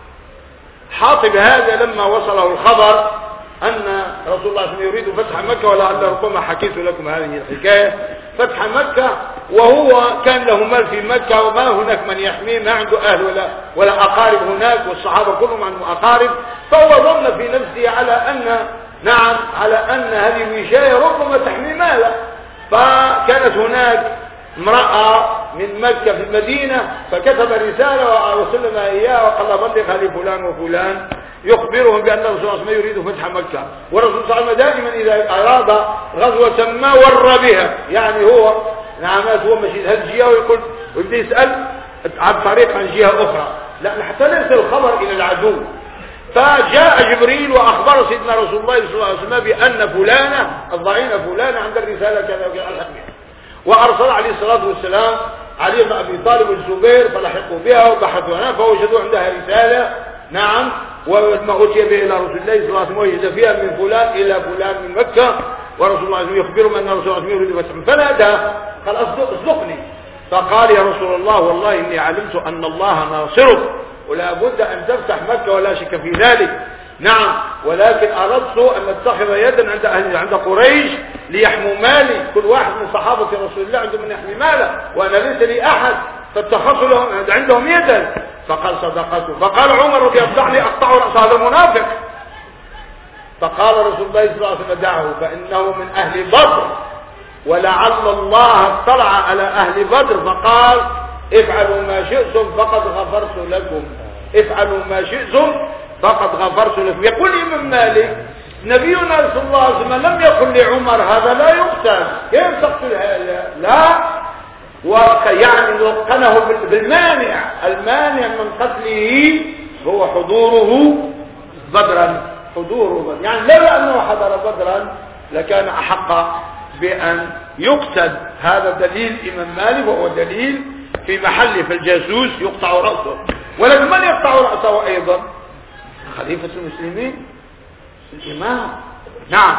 حاطب هذا لما وصله الخبر أن رسول الله صلى الله عليه وسلم يريد فتح مكة، ولعل ربما حكيت لكم هذه الحكاية، فتح مكة وهو كان له مال في مكة وما هناك من يحميه، ما عنده أهل ولا, ولا أقارب هناك، والصحابة كلهم عندهم أقارب، فهو ظن في نفسه على أن نعم على أن هذه الوشاية ربما تحمي ماله. فكانت هناك امرأة من مكة في المدينة فكتب رسالة وسلم إياه وقال بلغها لفلان وفلان يخبرهم بأن الرسول صلى الله عليه وسلم يريد فتح مكة. والرسول صلى الله عليه وسلم دائما إذا أراد غزوة ما ور بها، يعني هو نعم هو مشي هذه الجهة ويقول ويبدأ يسأل عن طريق عن جهة أخرى، لا حتى لا يصل الخبر إلى العدو. فجاء جبريل وأخبر سيدنا رسول الله صلى الله عليه وسلم بأن فلانة الضعينة فلانة عند الرسالة كذا وكذا، وأرسل عليه الصلاة والسلام علي بن أبي طالب والزبير فلحقوا بها وبحثوا عنها فوجدوا عندها رسالة نعم وما أتي به إلى رسول الله صلى الله عليه وسلم وجد فيها من فلان إلى فلان من مكة، ورسول الله صلى الله عليه وسلم يخبرهم أن رسول الله يريد فتح. فنادى قال أصدقني، فقال يا رسول الله والله إني علمت أن الله ناصرك ولا بد أن تفتح مكة ولا شك في ذلك، نعم ولكن أردت أن نتخذ يدا عند أهل عند قريش ليحموا مالي، كل واحد من صحابة رسول الله عنده من يحمي ماله وأنا ليس لي أحد، فاتخذوا لهم عندهم يدا. فقال صدقته. فقال عمر رضي الله عنه أقطع رأس هذا المنافق. فقال رسول الله صلى الله عليه وسلم دعه فإنه من أهل بدر ولعل الله اطلع على أهل بدر فقال افعلوا ما شئتم فقد غفرت لكم، افعلوا ما شئتم فقد غفرت لكم. يقول الإمام مالك نبينا صلى الله عليه وسلم لم يقل لعمر هذا لا يقتل، كيف تقتل هذا؟ لا، ويعني لقنه بالمانع، المانع من قتله هو حضوره بدرا، حضوره بدرا، يعني لولا أنه حضر بدرا لكان أحق بأن يقتل. هذا دليل الإمام مالك وهو دليل في محل، في الجاسوس يقطع رأسه. ولكن من يقطع رأسه أيضا؟ خليفة المسلمين، الإمام، نعم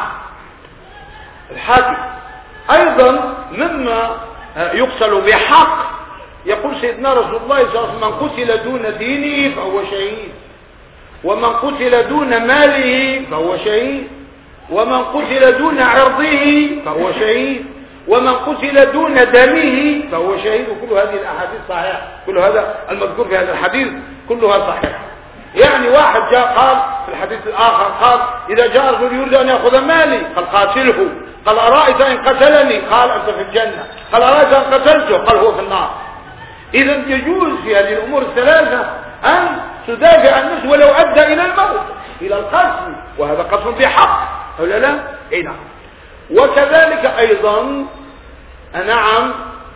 الحاكم. أيضا مما يقتل بحق يقول سيدنا رسول الله صلى الله عليه وسلم من قتل دون دينه فهو شهيد، ومن قتل دون ماله فهو شهيد، ومن قتل دون عرضه فهو شهيد، ومن قتل دون دمه فهو شهيد. وكل هذه الأحاديث صحيحة، كل هذا المذكور في هذا الحديث كلها صحيحة. يعني واحد جاء قال في الحديث الآخر قال إذا جاء رجل يريد أن يأخذ مالي قال قاتله، قال أرأيت إن قتلني قال أنت في الجنة، قال أراك أن قتلته، قال هو في النار. إذا يجوز في هذه الأمور الثلاثة أن تدافع عن النفس ولو أدى إلى الموت، إلى القتل، وهذا قتل بحق ولا لا؟ أي نعم. وكذلك أيضا نعم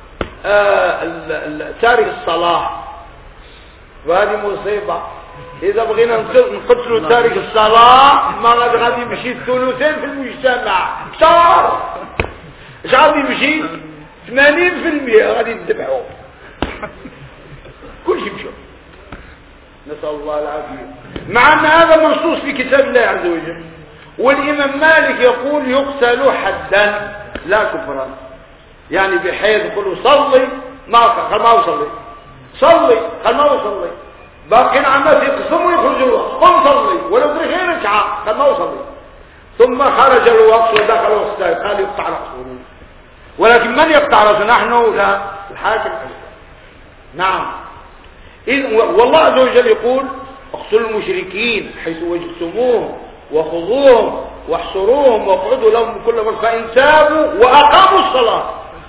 آه تارك الصلاة، وهذه مصيبة. إذا بغينا نقتلوا تارك الصلاة ما غادي غادي يمشي الثلثين في المجتمع كثار، اش غادي يمشي ثمانين في المئة غادي يذبحوا كل شيء مشوا، نسأل الله العافية. مع أن هذا منصوص في كتاب الله عز وجل. والإمام مالك يقول يقتل حدا لا كفرا، يعني بحيث يقول صلي ما قال ما يصلي، صلي قال ما يصلي، باقين عمال يقسموا يخرجوا قم صلي ولو غير ركعة قال ما يصلي، ثم خرج الوقت ودخل الوقت قال يقطع رأسه. ولكن من يقطع رأسه؟ نحن لا، الحاكم. نعم. والله عز وجل يقول اقتلوا المشركين حيث وجدتموهم وخذوهم واحصروهم واقعدوا لهم كل مرة فإن تابوا وأقاموا الصلاة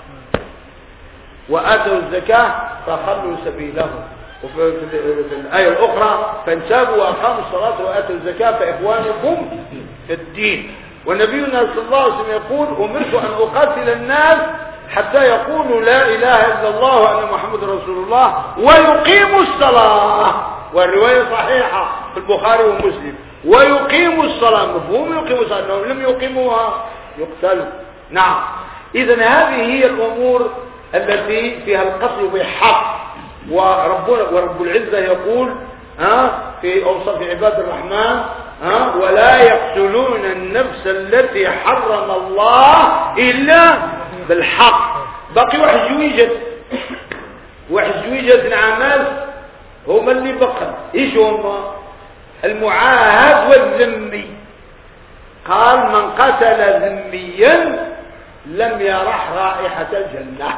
وآتوا الزكاة فخلوا سبيلهم. وفي الآية الأخرى فإن تابوا وأقاموا الصلاة وآتوا الزكاة فإخوانكم في الدين. ونبينا صلى الله عليه وسلم يقول أمرت أن أقاتل الناس حتى يقولوا لا إله إلا الله وأن محمد رسول الله ويقيموا الصلاة. والرواية صحيحة في البخاري ومسلم. ويقيموا الصلاة، مفهوم يقيموا الصلاة، أنهم لم يقيموها يقتلوا. نعم. إذن هذه هي الأمور التي فيها القتل بحق. وربنا ورب العزة يقول ها في أوصاف عباد الرحمن ها ولا يقتلون النفس التي حرم الله إلا بالحق. باقي واحد يوجد واحد يوجد نعمات هما اللي بقى. ايش هما؟ المعاهد والذمي. قال من قتل ذميا لم يرح رائحة الجنة.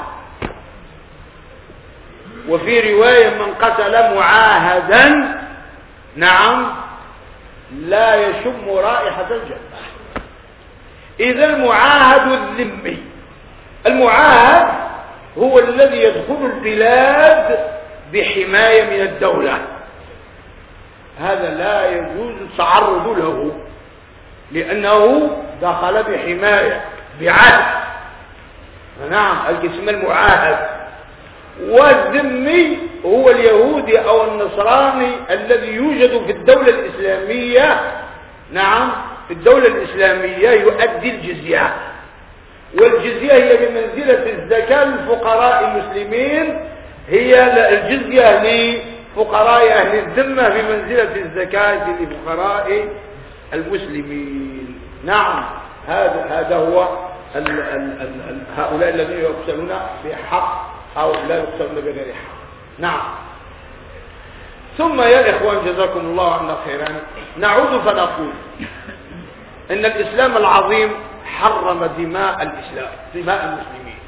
وفي رواية من قتل معاهدا نعم لا يشم رائحة الجنة. إذا المعاهد الذمي، المعاهد هو الذي يدخل البلاد بحماية من الدولة، هذا لا يجوز التعرض له لأنه دخل بحماية بعهد. نعم الجسم المعاهد. والذمي هو اليهودي أو النصراني الذي يوجد في الدولة الإسلامية. نعم في الدولة الإسلامية يؤدي الجزية، والجزية هي بمنزلة الزكاة للفقراء المسلمين، هي الجزية لفقراء أهل الذمة بمنزلة الزكاة لفقراء المسلمين. نعم هذا هذا هو ال ال ال هؤلاء الذين يقتلون بحق أو لا يقتلون بغير حق. نعم. ثم يا إخوان جزاكم الله عنا خيرا نعود فنقول إن الإسلام العظيم حرم دماء الإسلام دماء المسلمين.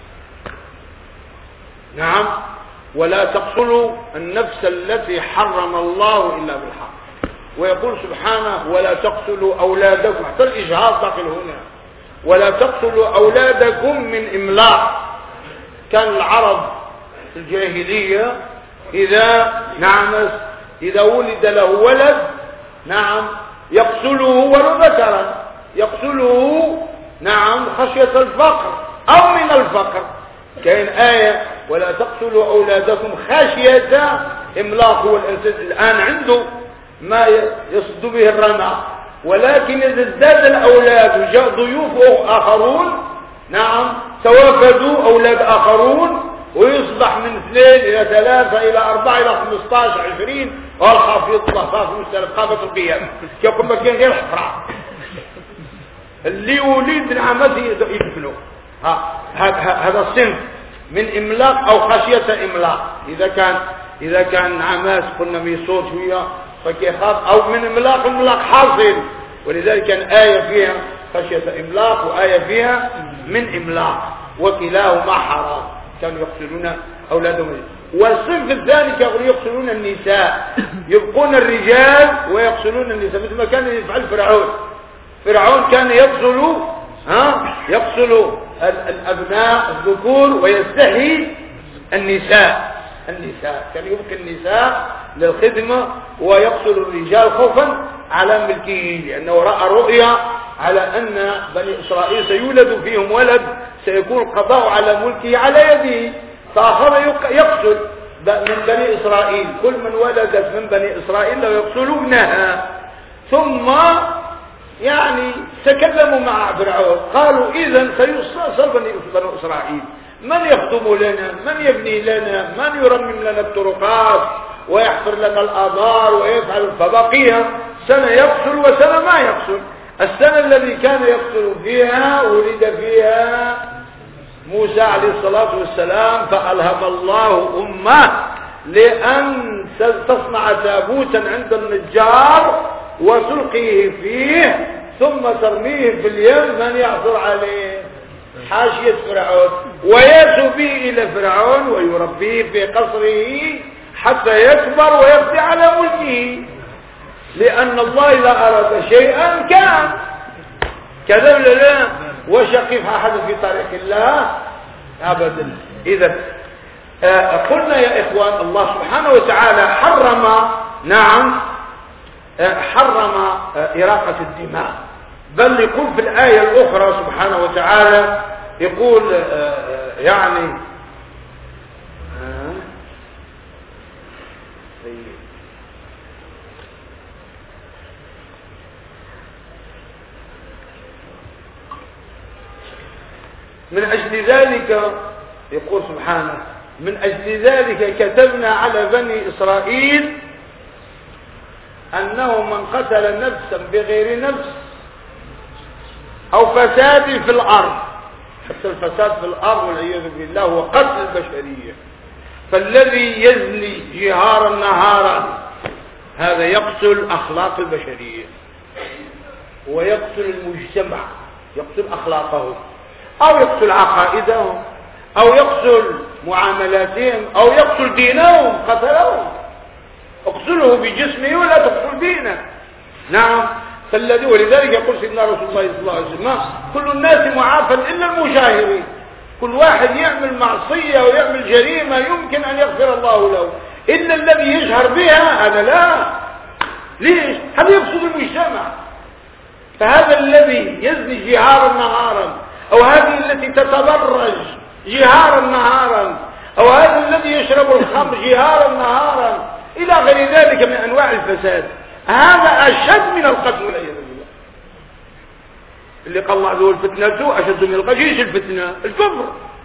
نعم. ولا تقتلوا النفس التي حرم الله إلا بالحق. ويقول سبحانه ولا تقتلوا أولادكم، حتى الإجهاض داخل هنا، ولا تقتلوا أولادكم من إملاق. كان العرب في الجاهلية إذا نعم إذا ولد له ولد نعم يقتله ولو ذكرا، يقتله نعم خشية الفقر أو من الفقر. كاين آية ولا تقتلوا أولادكم خشية إملاق. هو الإنسان الآن عنده ما يصد به الرمى، ولكن إذا ازداد الأولاد وجاء ضيوف آخرون نعم توافدوا أولاد آخرون ويصبح من اثنين إلى ثلاثة إلى أربعة إلى خمسة عشر عشرين والخاف يطلع خاف مستلف قامة القيامة كيكون ما كان غير حفرة اللي يولد نعمته يدفنه. هذا الصنف من إملاق أو خشية إملاق. إذا كان إذا كان نعماس قلنا ميصوت شوية فكيخاف، أو من إملاق إملاق حاصل. ولذلك كان آية فيها خشية إملاق وآية فيها من إملاق، وكلاهما حرام. كانوا يقتلون أولادهم. والصنف الثاني كانوا يقتلون النساء، يبقون الرجال ويقتلون النساء، مثل ما كان يفعل فرعون. فرعون كان يقتل ها يقتل الابناء الذكور ويستحيي النساء النساء كان يبقي النساء للخدمة ويقتل الرجال خوفا على ملكه، لأنه رأى رؤيا على أن بني إسرائيل سيولد فيهم ولد سيكون القضاء على ملكه على يده، فأخذ يقتل من بني إسرائيل كل من ولدت من بني إسرائيل لو يقتلونها. ثم يعني تكلموا مع فرعون قالوا إذن سيصل بني إسرائيل، من يخدم لنا، من يبني لنا، من يرمم لنا الطرقات ويحفر لنا الآبار ويفعل، فبقيها سنة يقتل وسنة ما يقتل. السنة الذي كان يقتل فيها ولد فيها موسى عليه الصلاة والسلام، فألهم الله أمه لأن تصنع تابوتا عند النجار وتلقيه فيه ثم ترميه في اليم، من يعثر عليه؟ حاشية فرعون، ويأتوا به إلى فرعون ويربيه في قصره حتى يكبر ويقضي على ملكه، لأن الله إذا أراد شيئا كان كذا ولا لا؟ وشقف أحد في طريق الله أبدا. إذا آه قلنا يا إخوان الله سبحانه وتعالى حرم، نعم آه حرم آه إراقة الدماء، بل يقول في الآية الأخرى سبحانه وتعالى يقول آه يعني آه من أجل ذلك يقول سبحانه من أجل ذلك كتبنا على بني إسرائيل أنه من قتل نفسا بغير نفس أو فساد في الأرض، حتى الفساد في الأرض والعياذ بالله هو قتل البشرية، فالذي يزني جهارا نهارا هذا يقتل أخلاق البشرية ويقتل المجتمع، يقتل أخلاقهم أو يقتل عقائدهم أو يقتل معاملاتهم أو يقتل دينهم، قتلهم. اقتله بجسمه ولا تقتل دينه. نعم، فالذي ولذلك يقول سيدنا رسول الله صلى الله عليه وسلم كل الناس معافى إلا المجاهرين. كل واحد يعمل معصية ويعمل جريمة يمكن أن يغفر الله له، إلا الذي يجهر بها هذا لا. ليش؟ هذا يفسد المجتمع. فهذا الذي يزني جهارا نهارا، أو هذه التي تتبرج جهارا نهارا، أو هذا الذي يشرب الخمر جهارا نهارا إلى غير ذلك من أنواع الفساد، هذا أشد من القتل والعياذ بالله. اللي قال الله عز وجل الفتنة أشد من القتل. ايش الفتنة؟ الكفر.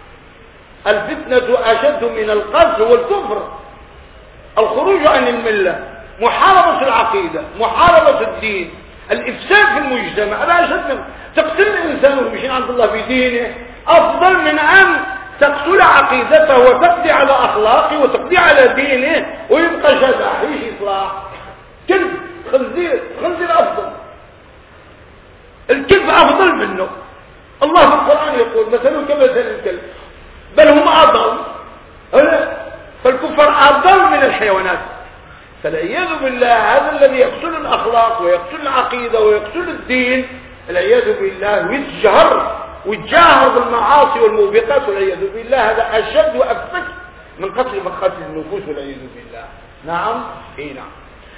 الفتنة أشد من القتل والكفر، الخروج عن الملة، محاربة العقيدة، محاربة الدين، الإفساد في المجتمع، هذا أشد من تقتل الإنسان ويمشي عند الله في دينه أفضل من أن تقتل عقيدته وتقضي على أخلاقه وتقضي على دينه ويبقى شبح. ايش إصلاح؟ كلب خنزير، خنزير أفضل، الكلب أفضل منه. الله في القرآن يقول مثله كمثل الكلب بل هم أضل، فالكفر أضل من الحيوانات. فالعياذ بالله هذا الذي يقتل الأخلاق ويقتل العقيدة ويقتل الدين العياذ بالله ويتجهر ويتجاهر بالمعاصي والموبقات والعياذ بالله، هذا أشد وأفك من قتل من قتل النفوس والعياذ بالله. نعم اي نعم.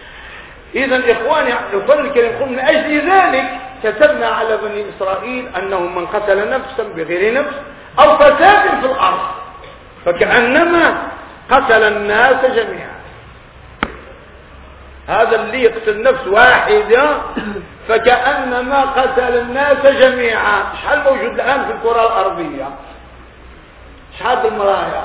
إذا إخواني إخواني الكريم، من أجل ذلك كتبنا على بني إسرائيل أنه من قتل نفسا بغير نفس أو فساد في الأرض فكأنما قتل الناس جميعا. هذا اللي يقتل نفس واحدة فكأنما قتل الناس جميعا. شحال موجود الآن في الكرة الأرضية؟ شحال المرايا؟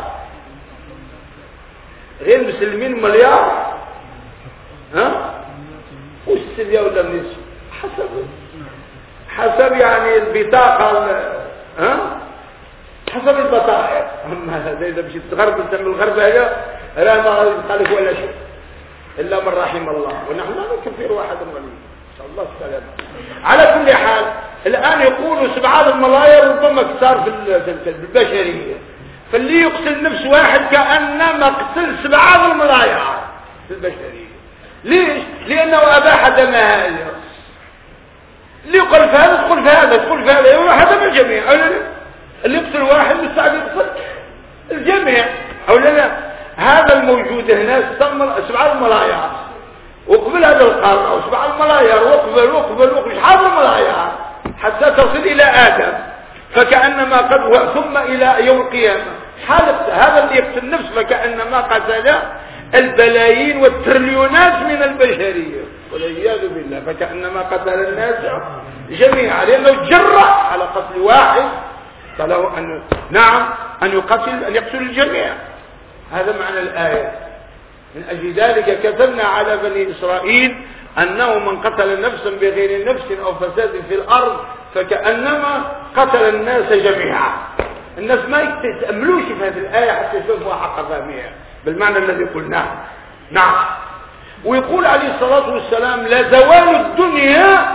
غير المسلمين مليار، ها؟ وش السبيا ولا النصف؟ حسب حسب يعني البطاقة، ها؟ حسب البطاقة. أما هذا إذا مشيت تغرب تسمي الغربة هي لا ما يخالف ولا شيء إلا من رحم الله، ونحن لا نكفر واحد ولي نسأل الله السلامة. على كل حال الآن يقولوا سبعات الملايير ربما كثار في البشرية، فاللي يقتل نفس واحد كأنما قتل سبعات الملايير في البشرية. ليش؟ لأنه أباح دمها. اللي يقول في هذا تقول في هذا تقول في هذا هذا من الجميع أو لا لا؟ اللي يقتل واحد مستعد يقتل الجميع أو لا لا؟ هذا الموجود هنا سبع الملايير وقبل هذا القرن أو سبع الملايير وقبل وقبل وقبل حاضر الملايير حتى تصل إلى آدم فكأنما قد ثم إلى يوم القيامة حالة هذا اللي يقتل النفس فكأنما قتل البلايين والتريليونات من البشرية والعياذ بالله فكأنما قتل الناس جميعا لأنه جرأ على قتل واحد فله أن نعم أن يقتل أن يقتل الجميع. هذا معنى الآية. من أجل ذلك كتبنا على بني إسرائيل أنه من قتل نفسا بغير نفس أو فساد في الأرض فكأنما قتل الناس جميعا. الناس ما يتأملوش في هذه الآية حتى يشوفوا حق فهمها بالمعنى الذي قلناه. نعم. ويقول عليه الصلاة والسلام لا زوال الدنيا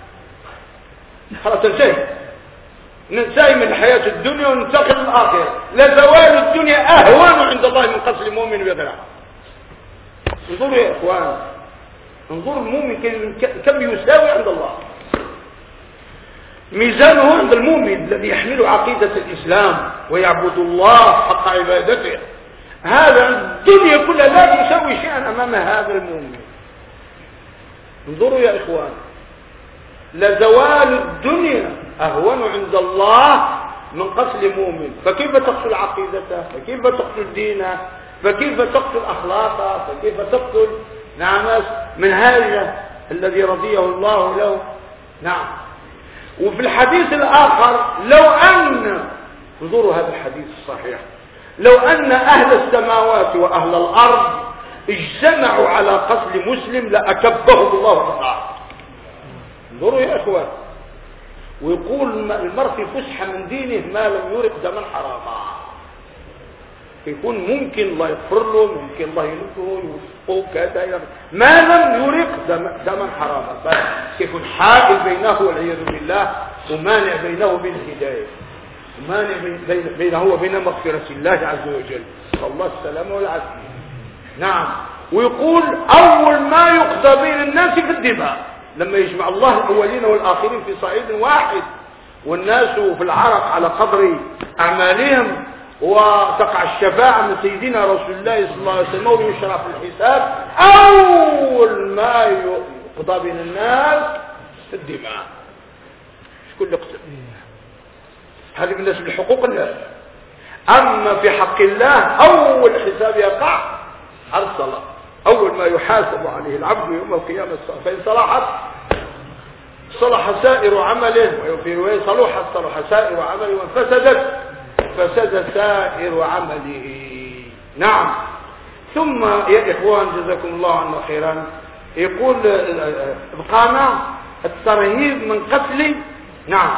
خلاص تنتهي ننتهي من حياة الدنيا وننتقل للآخرة. لا زوال الدنيا أهون عند الله من قتل المؤمن بغيره. انظروا يا إخوان انظروا المؤمن كم يساوي عند الله. ميزانه عند المؤمن الذي يحمل عقيدة الإسلام ويعبد الله حق عبادته هذا الدنيا كلها لا تساوي شيئا أمام هذا المؤمن. انظروا يا إخوان لزوال الدنيا أهون عند الله من قتل مؤمن. فكيف تقتل عقيدته فكيف تقتل دينه فكيف تقتل أخلاقه فكيف تقتل نعم منهاجه الذي رضيه الله له. نعم. وفي الحديث الآخر لو أن انظروا هذا الحديث الصحيح لو أن أهل السماوات وأهل الأرض اجتمعوا على قتل مسلم لأكبهم الله بالنار. انظروا يا أخوان. ويقول المرء في فسحة من دينه ما لم يرق دما حراما. يكون ممكن الله يغفر له ممكن الله ينقذه يوفقه كذا ما لم يرق دما حراما يكون حائل بينه والعياذ بالله ومانع بينه وبين الهداية ومانع بينه وبين مغفرة الله عز وجل. الله السلامة والعافية. نعم. ويقول أول ما يقضى بين الناس في الدماء لما يجمع الله الأولين والآخرين في صعيد واحد والناس في العرق على قدر أعمالهم وتقع الشفاعة من سيدنا رسول الله صلى الله عليه وسلم ويشرع في الحساب أول ما يقضى بين الناس في الدماء. كل قتل هذه بالنسبة لحقوق الناس. أما في حق الله أول حساب يقع على الصلاة أول ما يحاسب عليه العبد يوم القيامة الصلاة فإن صلحت صلح سائر عمله وفي رواية صلحت صلح سائر عمله وإن فسدت فسد سائر عمله. نعم. ثم يا إخوان جزاكم الله عنا خيرا يقول بقانا الترهيب من قتل. نعم.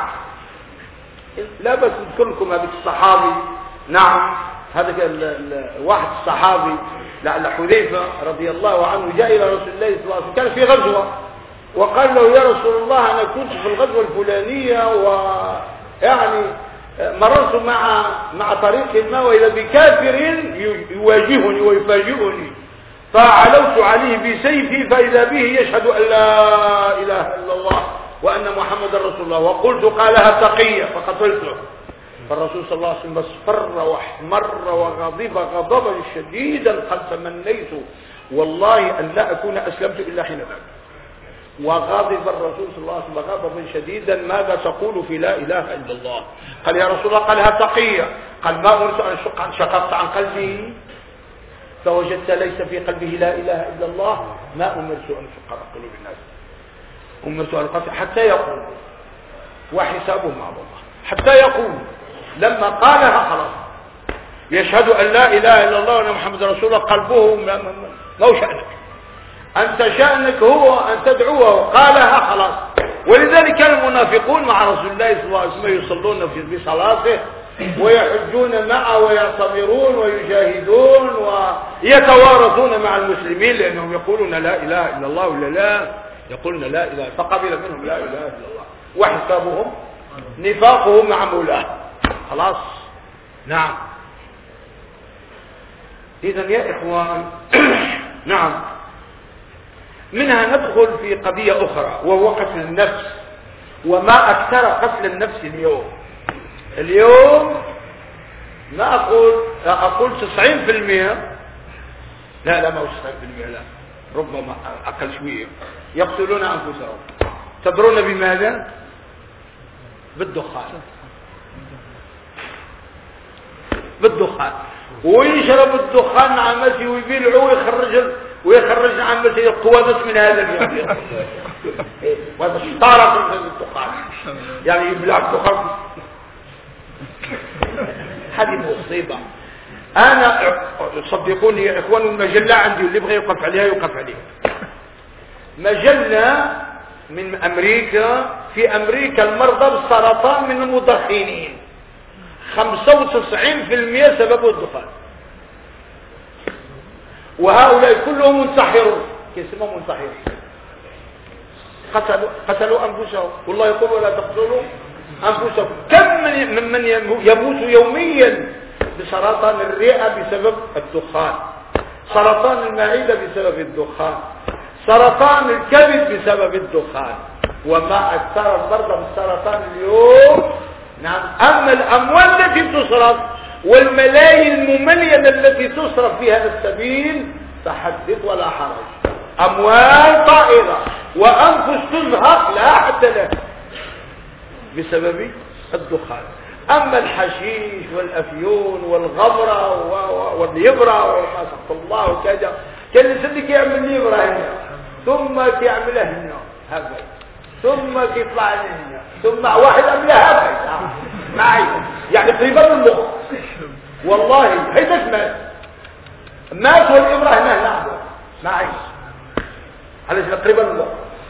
لا بس نذكر لكم هذا الصحابي. نعم. هذا واحد الصحابي لعل حذيفة رضي الله عنه جاء إلى رسول الله صلى الله عليه وسلم كان في غزوة وقال له يا رسول الله أنا كنت في الغزوة الفلانية ويعني مررت مع مع طريق ما وإذا بكافر يواجهني ويفاجئني فعلوت عليه بسيفي فإذا به يشهد أن لا إله إلا الله وأن محمد رسول الله وقلت قالها تقية فقتلته. فالرسول صلى الله عليه وسلم اصفر واحمر وغضب غضبا شديدا قد تمنيت والله أن لا أكون أسلمت إلا حين ذاك. وغضب الرسول صلى الله عليه وسلم غضبا شديدا ماذا تقول في لا إله إلا الله؟ قال يا رسول الله قالها تقية. قال ما أمرت أن شق عن شققت عن قلبه فوجدت ليس في قلبه لا إله إلا الله ما أمرت أن شق عن قلوب الناس أمرت أن قتل حتى يقول وحسابه مع الله حتى يقول لما قالها خلاص يشهد أن لا إله إلا الله وأن محمد رسول الله قلبه ما هو شأنك أنت شأنك هو أن تدعوه قالها خلاص. ولذلك كان المنافقون مع رسول الله صلى الله عليه وسلم يصلون في صلاته ويحجون معه ويعتمرون ويجاهدون ويتوارثون مع المسلمين لأنهم يقولون لا إله إلا الله ولا لا يقولون لا إله فقبل منهم لا إله إلا الله وحسابهم نفاقهم مع مولاه خلاص. نعم. إذن يا إخوان نعم منها ندخل في قضية أخرى وهو قتل النفس وما أكثر قتل النفس اليوم. اليوم ما أقول أقول تسعين في المئة، لا لا ما هو تسعين في المئة، لا ربما أقل شوية، يقتلون أنفسهم. تدرون بماذا؟ بالدخان. بالدخان. ويشرب الدخان عمتي ويبيلعه ويخرج ويخرج عمتي القوادس من هذا الجانب. وهذا شطارة في الدخان، يعني يبلع الدخان. هذه مصيبة. أنا صدقوني يا إخوان، المجلة عندي اللي يبغى يوقف عليها يوقف عليها. مجلة من أمريكا، في أمريكا المرضى بالسرطان من المدخنين خمسة وتسعين في المئة سببه الدخان، وهؤلاء كلهم منتحرون. كيسموا منتحرين؟ قتلوا قتلوا أنفسهم. والله يقول ولا تقتلوا أنفسهم. كم من من يموت يوميا بسرطان الرئة بسبب الدخان، سرطان المعدة بسبب الدخان، سرطان الكبد بسبب الدخان، وما أكثر المرضى بالسرطان اليوم. نعم. أما الأموال التي تصرف والملايين المملينة التي تصرف في هذا السبيل فحدث ولا حرج. أموال طائرة وأنفس تزهق لا حد لها بسبب الدخان. أما الحشيش والأفيون والغبرة واليبرة وما سخط الله وكذا، كان يصدق يعمل ليبرة هنا ثم يعملها هنا هكذا ثم يطلع هنا ثم واحد عملها هكذا معي، يعني قريبا من المخ. والله هيدا مات مات والإبرة هنا نعبه معي على قريبا من المخ،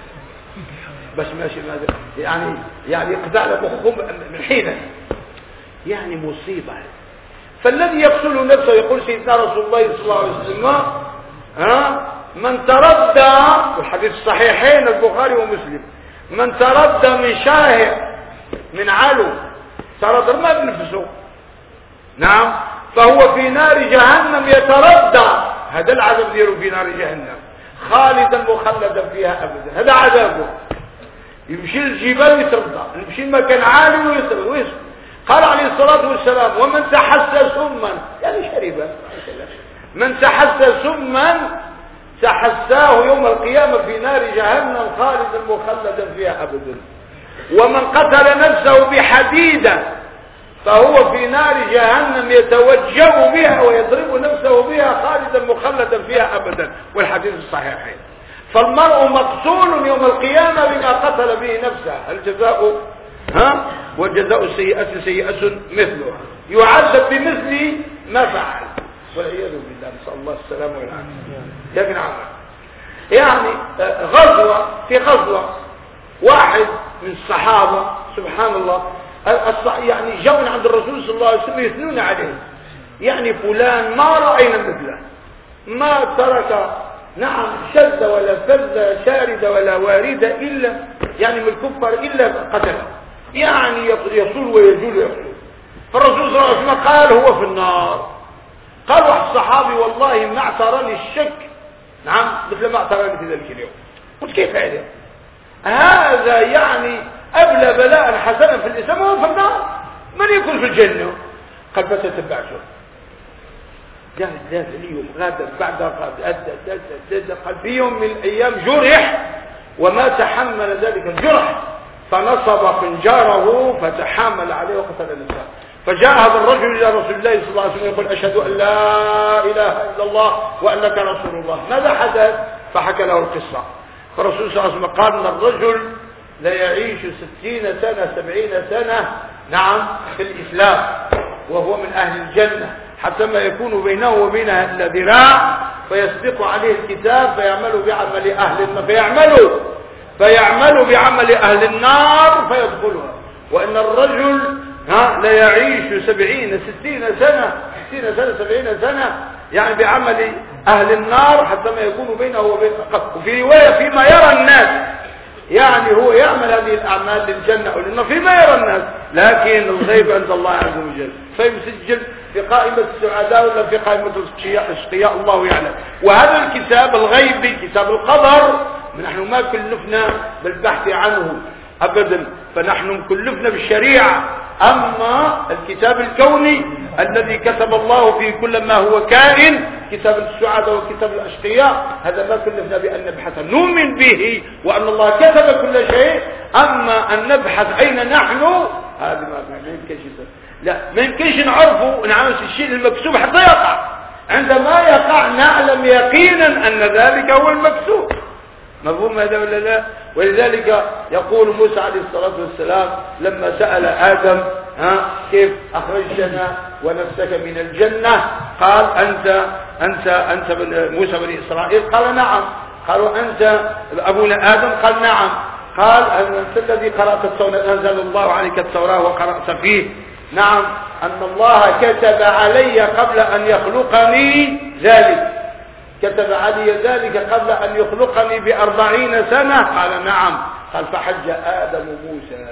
بس ماشي ماذا يعني يعني يقطع له مخهم من حين، يعني مصيبة. فالذي يقتل نفسه، يقول سيدنا رسول الله صلى الله عليه وسلم ها من تردى، والحديث الصحيحين البخاري ومسلم، من تردى من شاهق من علو تردى ما بنفسه، نعم، فهو في نار جهنم يتردى. هذا العذاب ديره في نار جهنم خالدا مخلدا فيها ابدا. هذا عذابه. يمشي الجبال يتردى، يمشي المكان عالي ويتردى ويسكت. قال عليه الصلاة والسلام ومن تحسى سما، يعني شربا، من تحسى سما تحساه يوم القيامة في نار جهنم خالدا مخلدا فيها أبدا. ومن قتل نفسه بحديدة فهو في نار جهنم يتوجه بها ويضرب نفسه بها خالدا مخلدا فيها أبدا، والحديث الصحيحين. فالمرء مقتول يوم القيامة بما قتل به نفسه. الجزاء ها وجزاء السيئة سيئة مثله، يعذب بمثل ما فعل، والعياذ بالله، نسأل الله السلامة والعافية. يا ابن عمر، يعني غزوة في غزوة واحد من الصحابة سبحان الله يعني جاءوا عند الرسول صلى الله عليه وسلم يثنون عليه، يعني فلان ما رأينا مثله، ما ترك نعم شذ ولا فذ شارد ولا وارد إلا يعني من الكفر إلا قتله، يعني يصول ويجول ويقتل. فالرسول صلى الله عليه وسلم قال هو في النار. قال واحد الصحابي والله ما اعترني الشك، نعم مثل ما اعترني في ذلك اليوم. قلت كيف هذا؟ هذا يعني أبلى بلاء حسنا في الإسلام وهو في النار، من يكون في الجنة؟ قال فتتبعته، قال ذات اليوم غدا بعد غد أدى قال في يوم من الأيام جرح وما تحمل ذلك الجرح، فنصب خنجره فتحامل عليه وقتل نفسه. فجاء هذا الرجل إلى رسول الله صلى الله عليه وسلم يقول أشهد أن لا إله إلا الله وأنك رسول الله. ماذا حدث؟ فحكى له القصة. فالرسول صلى الله عليه وسلم قال أن الرجل لا يعيش ستين سنة سبعين سنة نعم في الإسلام وهو من أهل الجنة، حتى ما يكون بينه وبينها إلا ذراع فيسبق عليه الكتاب فيعمل بعمل أهل النار فيعمل فيعمل بعمل أهل النار فيدخلها. وإن الرجل ها لا يعيش سبعين ستين سنة ستين سنة سبعين سنة يعني بعمل أهل النار حتى ما يكون بينه وبين. وفي رواية فيما يرى الناس، يعني هو يعمل هذه الأعمال للجنة أو للنار فيما يرى الناس، لكن الغيب عند الله عز وجل، فيسجل في قائمة السعداء ولا في قائمة الاشقياء الله يعلم. وهذا الكتاب الغيبي كتاب القدر نحن ما كلفنا بالبحث عنه، أبدا. فنحن مكلفنا بالشريعة. أما الكتاب الكوني الذي كتب الله فيه كل ما هو كائن، كتاب السعادة وكتاب الأشقياء، هذا ما كلفنا بأن نبحث، نؤمن به وأن الله كتب كل شيء. أما أن نبحث أين نحن، هذا ما يمكنش. لا، ما يمكنش نعرفه نعرف الشيء المكتوب حتى يقع. عندما يقع نعلم يقينا أن ذلك هو المكتوب. مفهوم هذا ولا لا؟ ولذلك يقول موسى عليه الصلاة والسلام لما سأل آدم ها كيف أخرجتنا ونفسك من الجنة، قال أنت أنت أنت موسى بني إسرائيل، قال نعم. قالوا أنت أبونا آدم، قال نعم. قال أنت الذي قرأت التوراة، أنزل الله عليك التوراة وقرأت فيه. نعم، أن الله كتب علي قبل أن يخلقني ذلك، كتب علي ذلك قبل أن يخلقني بأربعين سنة. قال نعم. قال فحج آدم موسى،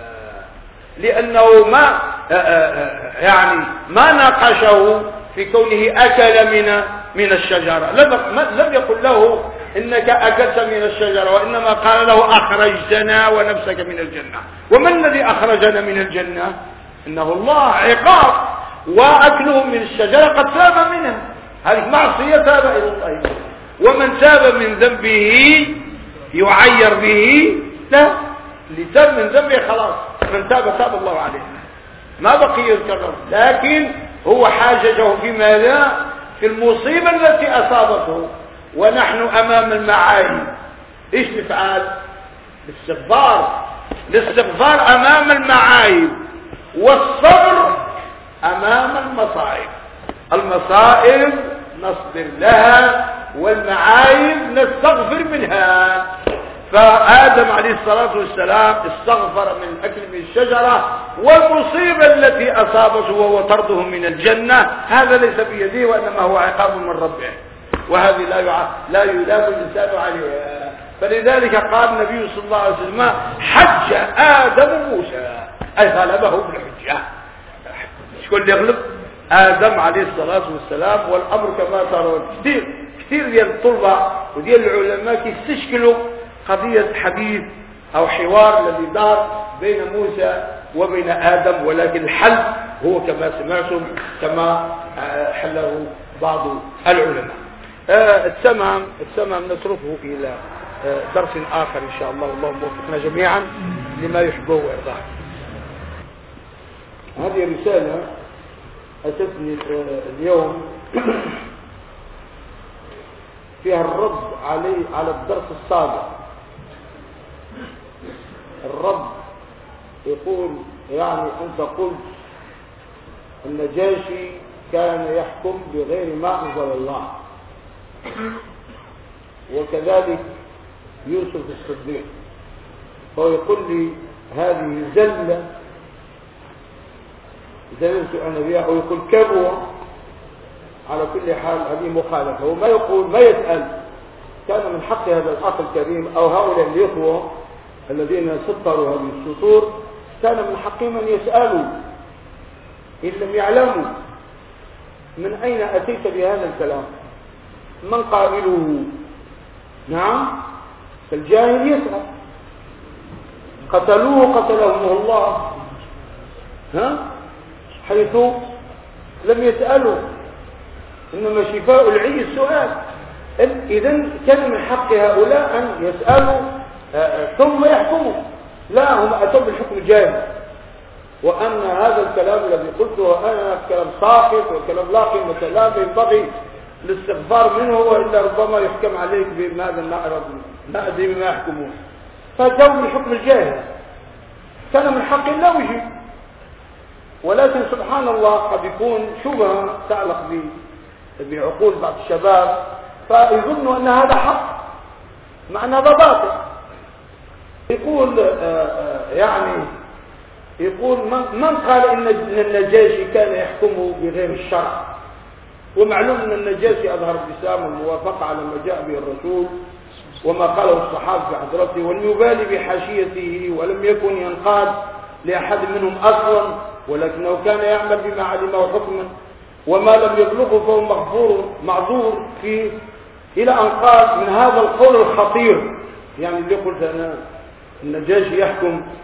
لأنه ما يعني ما ناقشه في كونه أكل من من الشجرة. لم يقل له إنك أكلت من الشجرة، وإنما قال له أخرجتنا ونفسك من الجنة. ومن الذي أخرجنا من الجنة؟ إنه الله. عقاب، وأكله من الشجرة قد تاب منها، هذه معصية تاب إلى الله. ومن تاب من ذنبه يعير به، لا، اللي تاب من ذنبه خلاص، من تاب تاب الله عليه، ما بقي يذكر. لكن هو حاججه في ماذا؟ في المصيبة التي أصابته. ونحن أمام المعايب إيش نفعل؟ الاستغفار. الاستغفار أمام المعايب، والصبر أمام المصائب. المصائب نصبر لها، والمعايب نستغفر منها. فآدم عليه الصلاة والسلام استغفر من أكل من الشجرة، والمصيبة التي أصابته وهو طرده من الجنة هذا ليس بيده، وإنما هو عقاب من ربه، وهذه لا يع... لا يلام الإنسان عليها. فلذلك قال النبي صلى الله عليه وسلم حج آدم موسى، أي غلبه بالحجة. شكون اللي يغلب؟ آدم عليه الصلاة والسلام. والأمر كما ترون كثير كثير ديال الطلبة وديال العلماء كيستشكلوا قضية حديث أو حوار الذي دار بين موسى وبين آدم، ولكن الحل هو كما سمعتم كما حله بعض العلماء. التمام التمام نتركه إلى درس آخر إن شاء الله. اللهم وفقنا جميعا لما يحبه ويرضاه. هذه رسالة أتتني اليوم فيها الرد علي على الدرس السابق. الرد يقول يعني أنت قلت النجاشي كان يحكم بغير ما أنزل الله، وكذلك يوسف الصديق. فهو يقول لي هذه زلة زللت أنا بها، أو يقول كبوة. على كل حال هذه مخالفة. وما يقول ما يسأل. كان من حق هذا الأخ الكريم أو هؤلاء الإخوة الذين سطروا هذه السطور، كان من حقهم أن يسألوا إن لم يعلموا من أين أتيت بهذا الكلام، من قائله. نعم، فالجاهل يسأل. قتلوه قتلهم الله، ها، حيث لم يسألوا. إنما شفاء العي السؤال. إذن كان من حق هؤلاء أن يسألوا ثم يحكموا. لا، هم أتوا بالحكم الجاهل، وأن هذا الكلام الذي قلته أنا كلام ساقط وكلام لا قيمة له، ينبغي الاستغفار منه، وإلا ربما يحكم عليك بماذا لا أدري بما يحكمون. فأتوا بالحكم الجاهل. كان من حق لا وجه، ولكن سبحان الله قد يكون شبهة تعلق بعقول بعض الشباب، فيظن أن هذا حق مع أن هذا باطل. يقول يعني يقول من قال إن النجاشي كان يحكمه بغير الشرع؟ ومعلوم أن النجاشي أظهر الإسلام والموافقة على ما جاء به الرسول وما قاله الصحابة في حضرته، ولم يبالي بحاشيته، ولم يكن ينقاد لأحد منهم أصلا، ولكنه كان يعمل بما علمه حكما، وما لم يبلغه فهو مغفور معذور فيه. إلى أن قال من هذا القول الخطير، يعني اللي قلت أنا النجاشي يحكم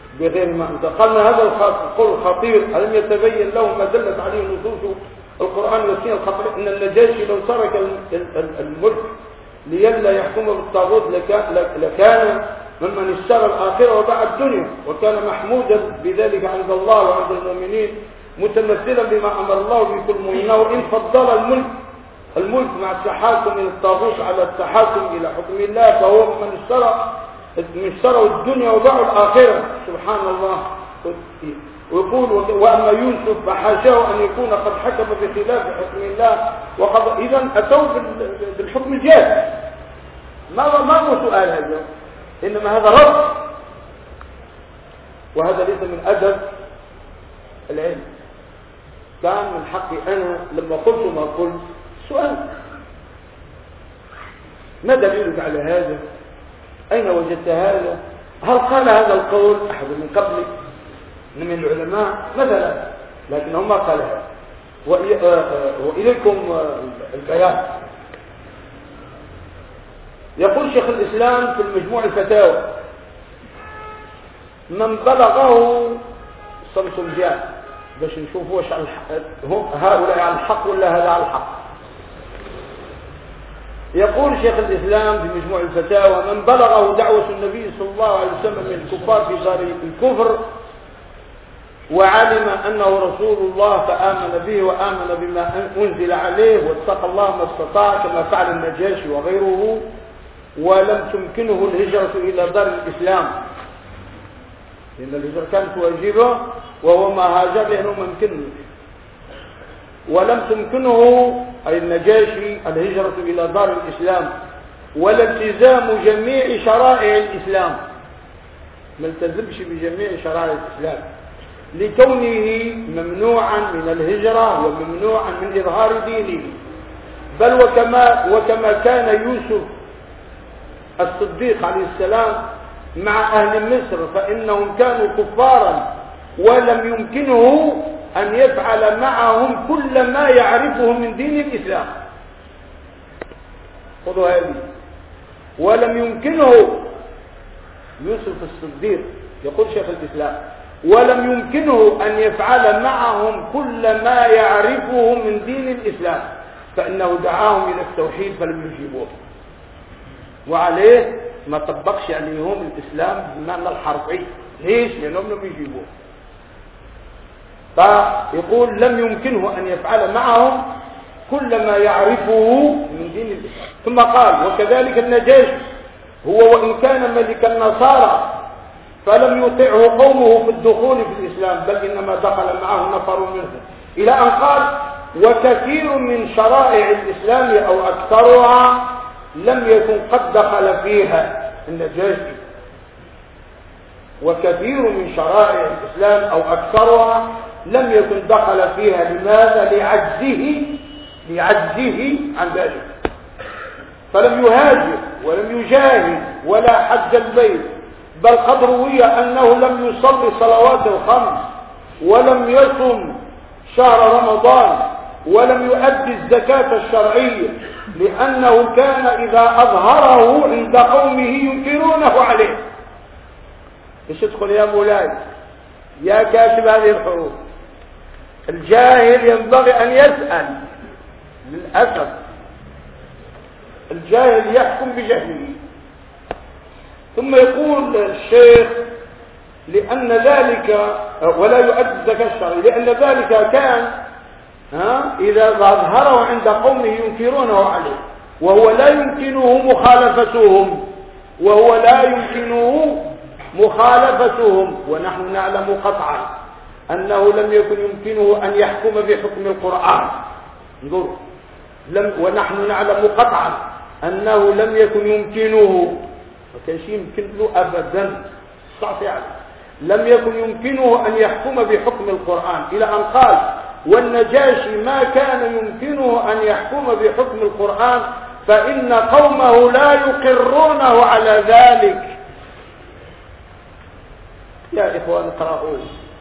بغير ما أنزل. قالنا هذا القول الخطير ألم يتبين له ما دلت عليه نصوص القرآن والسنة الخطيرة إن النجاشي لو ترك الملك لئلا يحكم بالطاغوت لكان ممن اشترى الآخرة وباع الدنيا، وكان محمودا بذلك عند الله وعند المؤمنين متمثلا بما أمر الله بكل مؤمن. وإن فضل الملك الملك مع التحاكم إلى الطاغوت على التحاكم إلى حكم الله فهو من اشترى من اشتروا الدنيا وباعوا الآخرة. سبحان الله. ويقول وأما يوسف فحاشاه أن يكون قد حكم بخلاف حكم الله وقد إذا أتوا بالحكم الجاهل. ما ما هو سؤال هذا، إنما هذا رد، وهذا ليس من أدب العلم. كان من حقي أنا لما قلت ما قلت سؤال، ما دليلك على هذا؟ أين وجدت هذا؟ هل قال هذا القول أحد من قبلك من العلماء مثلا؟ لكن هم قال هذا. وإليكم البيان. يقول شيخ الإسلام في المجموع الفتاوى: من بلغه صمت الجاه، باش نشوف واش هؤلاء على الحق ولا هذا على الحق. يقول شيخ الإسلام في مجموع الفتاوى: من بلغه دعوة النبي صلى الله عليه وسلم من الكفار في دار الكفر وعلم أنه رسول الله فآمن به وآمن بما أنزل عليه واتقى الله ما استطاع كما فعل النجاشي وغيره، ولم تمكنه الهجرة إلى دار الإسلام لأن الهجرة كانت واجبة وهو ما هاجر لأنه ممكنه، ولم تمكنه أي النجاشي الهجرة إلى دار الإسلام ولا التزام جميع شرائع الإسلام، ما التزمش بجميع شرائع الإسلام لكونه ممنوعا من الهجرة وممنوعا من إظهار دينه. بل وكما, وكما كان يوسف الصديق عليه السلام مع أهل مصر فإنهم كانوا كفارا ولم يمكنه أن يفعل معهم كل ما يعرفه من دين الإسلام. خذوا هذه. ولم يمكنه يوسف الصديق يقول شيخ الإسلام ولم يمكنه أن يفعل معهم كل ما يعرفه من دين الإسلام فإنه دعاهم إلى التوحيد فلم يجيبوه، وعليه ما طبقش عليهم الإسلام بالمعنى الحرفي. ليش؟ لأنهم لم يجيبوه. فيقول لم يمكنه أن يفعل معهم كل ما يعرفه من دين الإسلام. ثم قال: وكذلك النجاشي هو وإن كان ملك النصارى فلم يطعه قومه في الدخول في الإسلام بل إنما دخل معه نفر منهم، إلى أن قال: وكثير من شرائع الإسلام أو أكثرها لم يكن قد دخل فيها النجاشي. وكثير من شرائع الإسلام أو أكثرها لم يكن دخل فيها. لماذا؟ لعجزه لعجزه عن ذلك، فلم يهاجر ولم يجاهد ولا حج البيت، بل قد روي أنه لم يصلي صلوات الخمس ولم يصم شهر رمضان ولم يؤدي الزكاة الشرعية لأنه كان إذا أظهره عند قومه ينكرونه عليه. ايش تدخل يا مولاي يا كاتب هذه الحروف؟ الجاهل ينبغي أن يسأل. للأسف الجاهل يحكم بجهله. ثم يقول الشيخ: لأن ذلك ولا يؤدي الزكاة الشرعية لأن ذلك كان ها إذا أظهره عند قومه ينكرونه عليه وهو لا يمكنه مخالفتهم وهو لا يمكنه مخالفتهم ونحن نعلم قطعا أنه لم يكن يمكنه أن يحكم بحكم القرآن. انظروا، لم ونحن نعلم قطعا أنه لم يكن يمكنه، ما كانش يمكن له أبدا، صعب يعني، لم يكن يمكنه أن يحكم بحكم القرآن، إلى أن قال: والنجاشي ما كان يمكنه أن يحكم بحكم القرآن فإن قومه لا يقرونه على ذلك. يا إخوان اقرأوا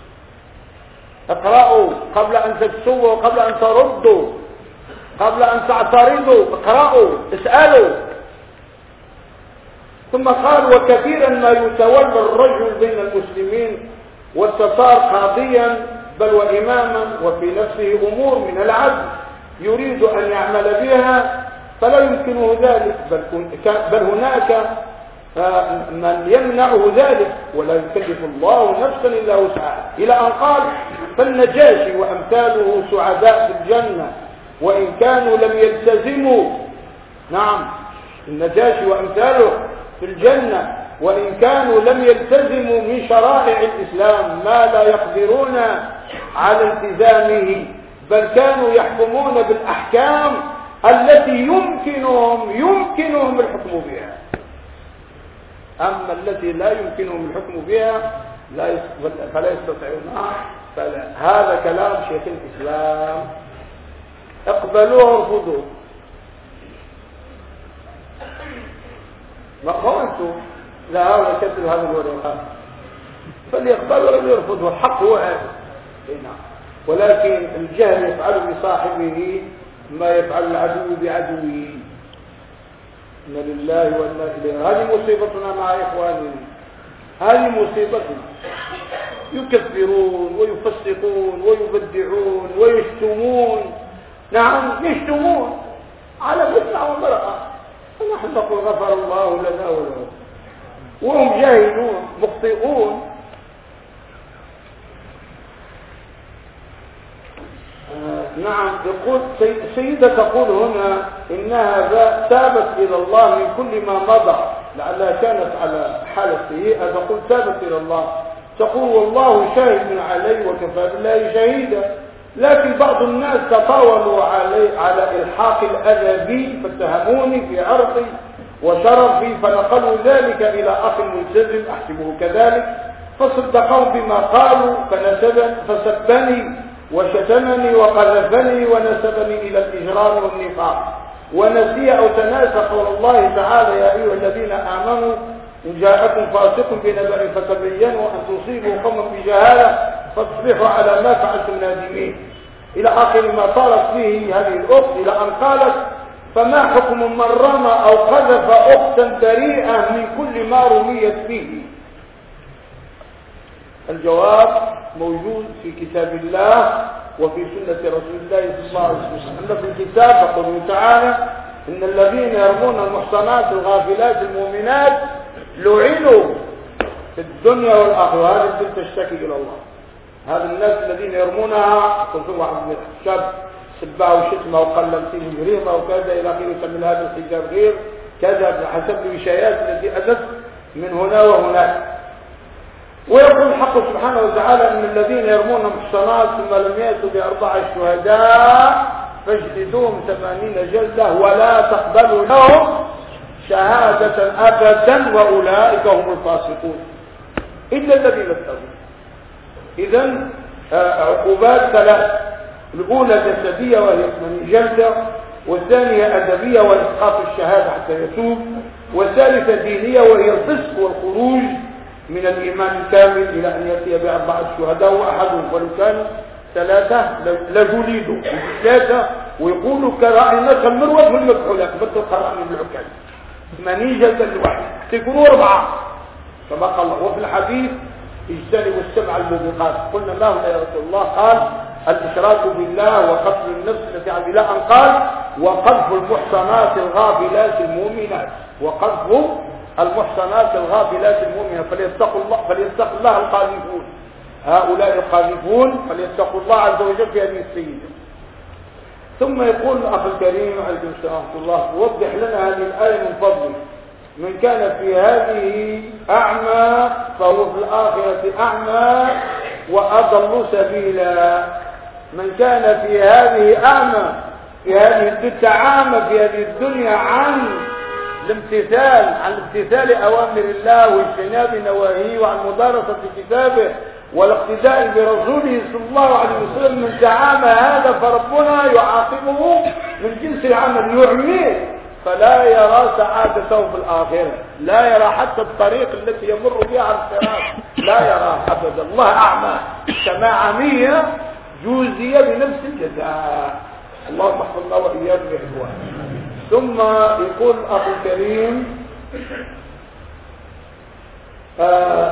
اقرأوا قبل أن تكسوا وقبل أن تردوا قبل أن تعترضوا. اقرأوا، اسألوا. ثم قال وكثيرا ما يتولى الرجل بين المسلمين واستطار قاضيا بل وإماما وفي نفسه أمور من العدل يريد أن يعمل بها فلا يمكنه ذلك، بل, بل هناك من يمنعه ذلك، ولا يكلف الله نفسا إلا وسعها، إلى أن قال فالنجاشي وأمثاله سعداء في الجنة وإن كانوا لم يلتزموا. نعم، النجاشي وأمثاله في الجنة وإن كانوا لم يلتزموا من شرائع الإسلام ما لا يقدرون على التزامه، بل كانوا يحكمون بالأحكام التي يمكنهم يمكنهم الحكم بها، أما التي لا يمكنهم الحكم بها لا فلا يستطيعون. هذا كلام شيخ الإسلام، اقبلوه وارفضوه. ما هو انتم لا هؤلاء كتبوا هذه الورقات فليقبلوا ولا يرفضوا، الحق هو هذا. ولكن الجهل يفعل بصاحبه ما يفعل العدو بعدوه. إن لله وإنا إليه. هذه مصيبتنا مع إخواننا، هذه مصيبتنا. يكفرون ويفسقون ويبدعون ويشتمون. نعم يشتمون على فتنة ومرأة، ونحن نقول غفر الله لنا ولهم، وهم جاهلون مخطئون. آه نعم. يقول سيدة تقول هنا إنها تابت إلى الله من كل ما مضى، لعلها كانت على حالة سيئة، تقول تابت إلى الله، تقول والله شاهد علي وكفى بالله شهيدا. لكن بعض الناس تطاولوا علي على إلحاق الأذى بي فاتهموني في عرضي وشرفي، فنقلوا ذلك إلى أخ ملتزم أحسبه كذلك، فصدقوا بما قالوا فنسب فسبني وشتمني وقذفني ونسبني إلى الإجرام والنفاق، ونسي أو تناسى قول الله تعالى يا أيها الذين آمنوا إن جاءكم فاسق بنبأ فتبينوا أن تصيبوا قوما بجهالة فتصبحوا على ما فعلتم نادمين، إلى آخر ما طالت به هذه الأخت، إلى أن قالت فما حكم من رمى أو قذف أختا بريئة من كل ما رميت فيه؟ الجواب موجود في كتاب الله وفي سنة رسول الله صلى الله عليه وسلم. أما في الكتاب فقوله تعالى إن الذين يرمون المحصنات الغافلات المؤمنات لعنوا في الدنيا والآخرة. هذه البنت تشتكي إلى الله. هذا الناس الذين يرمونها كنت واحد من الشاب سباه وشتمه وقلل فيه جريمة وكذا إلى آخره، يسمى هذا الحجاب غير كذا بحسب الوشايات التي أتت من هنا وهناك. ويقول الحق سبحانه وتعالى ان الذين يرمون المحصنات ثم لم ياتوا باربعه شهداء فاجلدوهم ثمانين جلده ولا تقبلوا لهم شهاده ابدا واولئك هم الفاسقون الا الذين اتقوا. اذا عقوبات ثلاث: الاولى جسديه وهي ثمانين جلده، والثانيه ادبيه واسقاط الشهاده حتى يتوب، والثالثه دينيه وهي الفسق والخروج من الإيمان الكامل إلى أن يأتي بأربعة شهداء وأحدهم ولو كانوا ثلاثة لجلدوا ثلاثة، ويقولوا كرائنة المروة في المكحولات مثل القرآن العكاز ثمانين جلدة الواحد تكونوا أربعة كما قال الله. وفي الحديث اجتنبوا السبع الموبقات. قلنا ما هنا يا رسول الله؟ قال الإشراك بالله وقتل النفس التي عن الله، أن قال وقذف المحصنات الغافلات المؤمنات، وقذف المحصنات الغافلات المؤمنة. فليتقوا الله فليتقوا الله القاذفون، هؤلاء القاذفون فليتقوا الله عز وجل في هذه السيدة. ثم يقول الأخ الكريم عليكم السلام ورحمة الله وضح لنا هذه الآية من فضلك: من كان في هذه أعمى فهو في الآخرة أعمى وأضل سبيلا. من كان في هذه أعمى في هذه تعامى في هذه الدنيا عن الامتثال عن امتثال أوامر الله واجتناب نواهيه وعن مدارسة كتابه والاقتداء برسوله صلى الله عليه وسلم، من تعامى هذا فربنا يعاقبه من جنس العمل، يعميه فلا يرى سعادته في الآخرة، لا يرى حتى الطريق التي يمر بها على الصراط، لا يرى أبدا. الله أعمى كما عمية جوزية بنفس الجزاء. اللهم احفظنا وإياكم يا إخوان. ثم يقول الأخ الكريم آه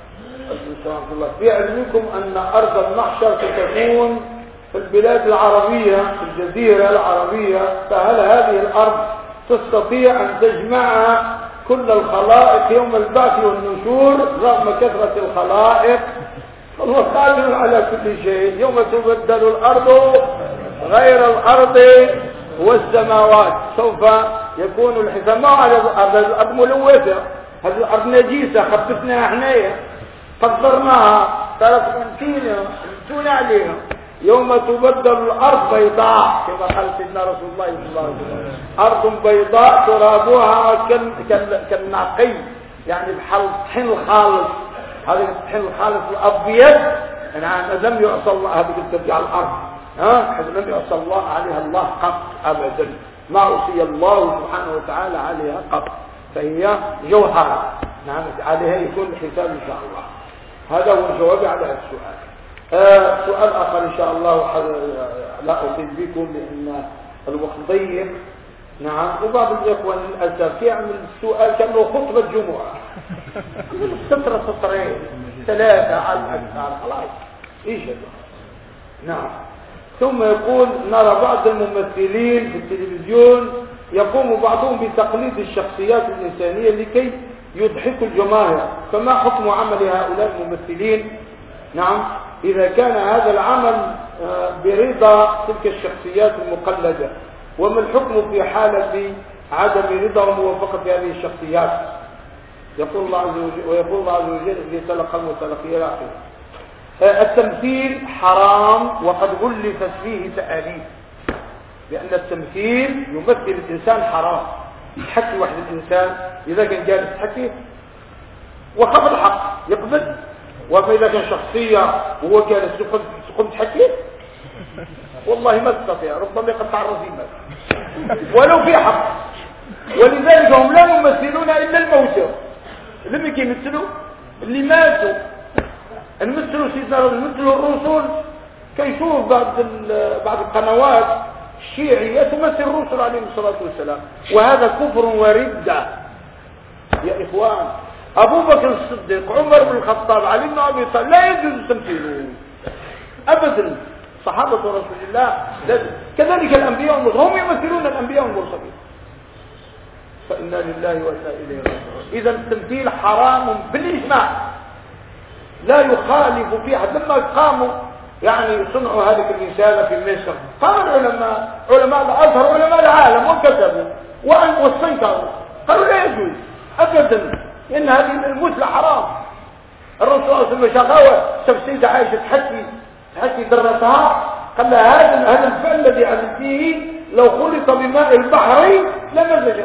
الله في علمكم أن أرض المحشر ستكون في البلاد العربية في الجزيرة العربية، فهل هذه الأرض تستطيع أن تجمع كل الخلائق يوم البعث والنشور رغم كثرة الخلائق؟ الله قادر على كل شيء. يوم تبدل الأرض غير الأرض والسماوات سوف يكون الحساب. ما على الأرض ملوثة، هذه الأرض نجيسة خففناها حنايا قدرناها ترك نسينا نسونا عليها. يوم تبدل الأرض بيضاء كما قال سيدنا رسول الله صلى الله عليه وسلم، أرض بيضاء ترابها كالنقي، يعني بحال الطحين الخالص. هذا الطحين الخالص الأبيض يعني لم يعصى الله، هذه ترجع الأرض ها لم يعصى الله عليها الله قط أبدا، ما عصي الله سبحانه وتعالى عليها قط، فهي جوهرة نعم عليها يكون الحساب إن شاء الله. هذا هو الجواب على السؤال. آه سؤال آخر إن شاء الله لا أطيل بكم لأن الوقت ضيق. نعم. وبعض الإخوان للأسف يعمل السؤال كأنه خطبة جمعة، سطر سطرين ثلاثة على الأكثر خلاص إيش هذا. نعم. ثم يقول نرى بعض الممثلين في التلفزيون يقوم بعضهم بتقليد الشخصيات الإنسانية لكي يضحكوا الجماهير، فما حكم عمل هؤلاء الممثلين؟ نعم. إذا كان هذا العمل برضا تلك الشخصيات المقلدة، وما الحكم في حالة عدم رضا وموافقة هذه الشخصيات؟ يقول الله عز وجل ويقول الله عز وجل لتلقى المتلقي إلى آخره. التمثيل حرام وقد ألفت فيه تآليف، لأن التمثيل يمثل الإنسان حرام. يحكي واحد الإنسان إذا كان جالس يحكي وخف الحق يقبل، وإذا كان شخصية وهو جالس تقوم تحكي والله ما تستطيع، ربما يقطع الرزيمات ولو في حق. ولذلك هم لا يمثلون إلا الموتى. لم يمثلوا اللي ماتوا. نمثلوا سيدنا نمثلوا الرسل. كيشوف بعض بعض القنوات الشيعية تمثل الرسل عليهم الصلاة والسلام، وهذا كفر وردة يا إخوان. أبو بكر الصديق، عمر بن الخطاب، علي بن أبي طالب لا يجوز تمثيله أبدا. صحابة رسول الله كذلك الأنبياء والمرسلين هم يمثلون الأنبياء والمرسلين. فإنا لله وإنا إليه راجعون. إذا التمثيل حرام بالإجماع لا يخالف فيه أحد. لما قاموا يعني صنعوا هذه الرسالة في مصر قال العلماء علماء الأزهر علماء العالم وكتبوا واستنكروا قالوا لا يجوز أبدا، إن هذه المثلى حرام. الرسول صلى الله عليه وسلم شغاوة السيدة عائشة تحكي تحكي درتها قال لها هذا هذا الفعل الذي عملتيه لو خلط بماء البحر لمزج،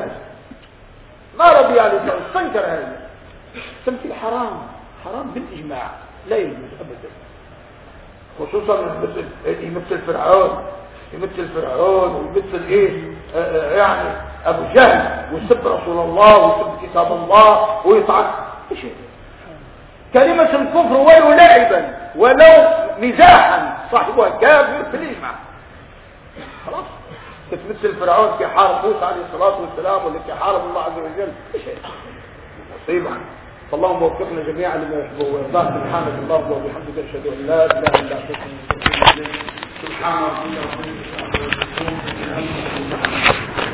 ما رضي عليه الصلاة استنكر هذا. التمثيل حرام حرام بالإجماع لا يجوز أبدا، خصوصا يمثل فرعون يمثل فرعون ويمثل ايه آه يعني ابو جهل ويسب رسول الله ويسب كتاب الله ويطعن ايش كلمة الكفر ولو لعبا ولو مزاحا صاحبها كافر في الإجماع. خلاص تمثل فرعون في حارب موسى عليه الصلاة والسلام واللي في حارب الله عز وجل ايش مصيبة. فاللهم وفقنا جميعا لما يحبه ويرضاه. سبحانك اللهم وبحمدك اشهد ان لا اله الا انت سبحان ربي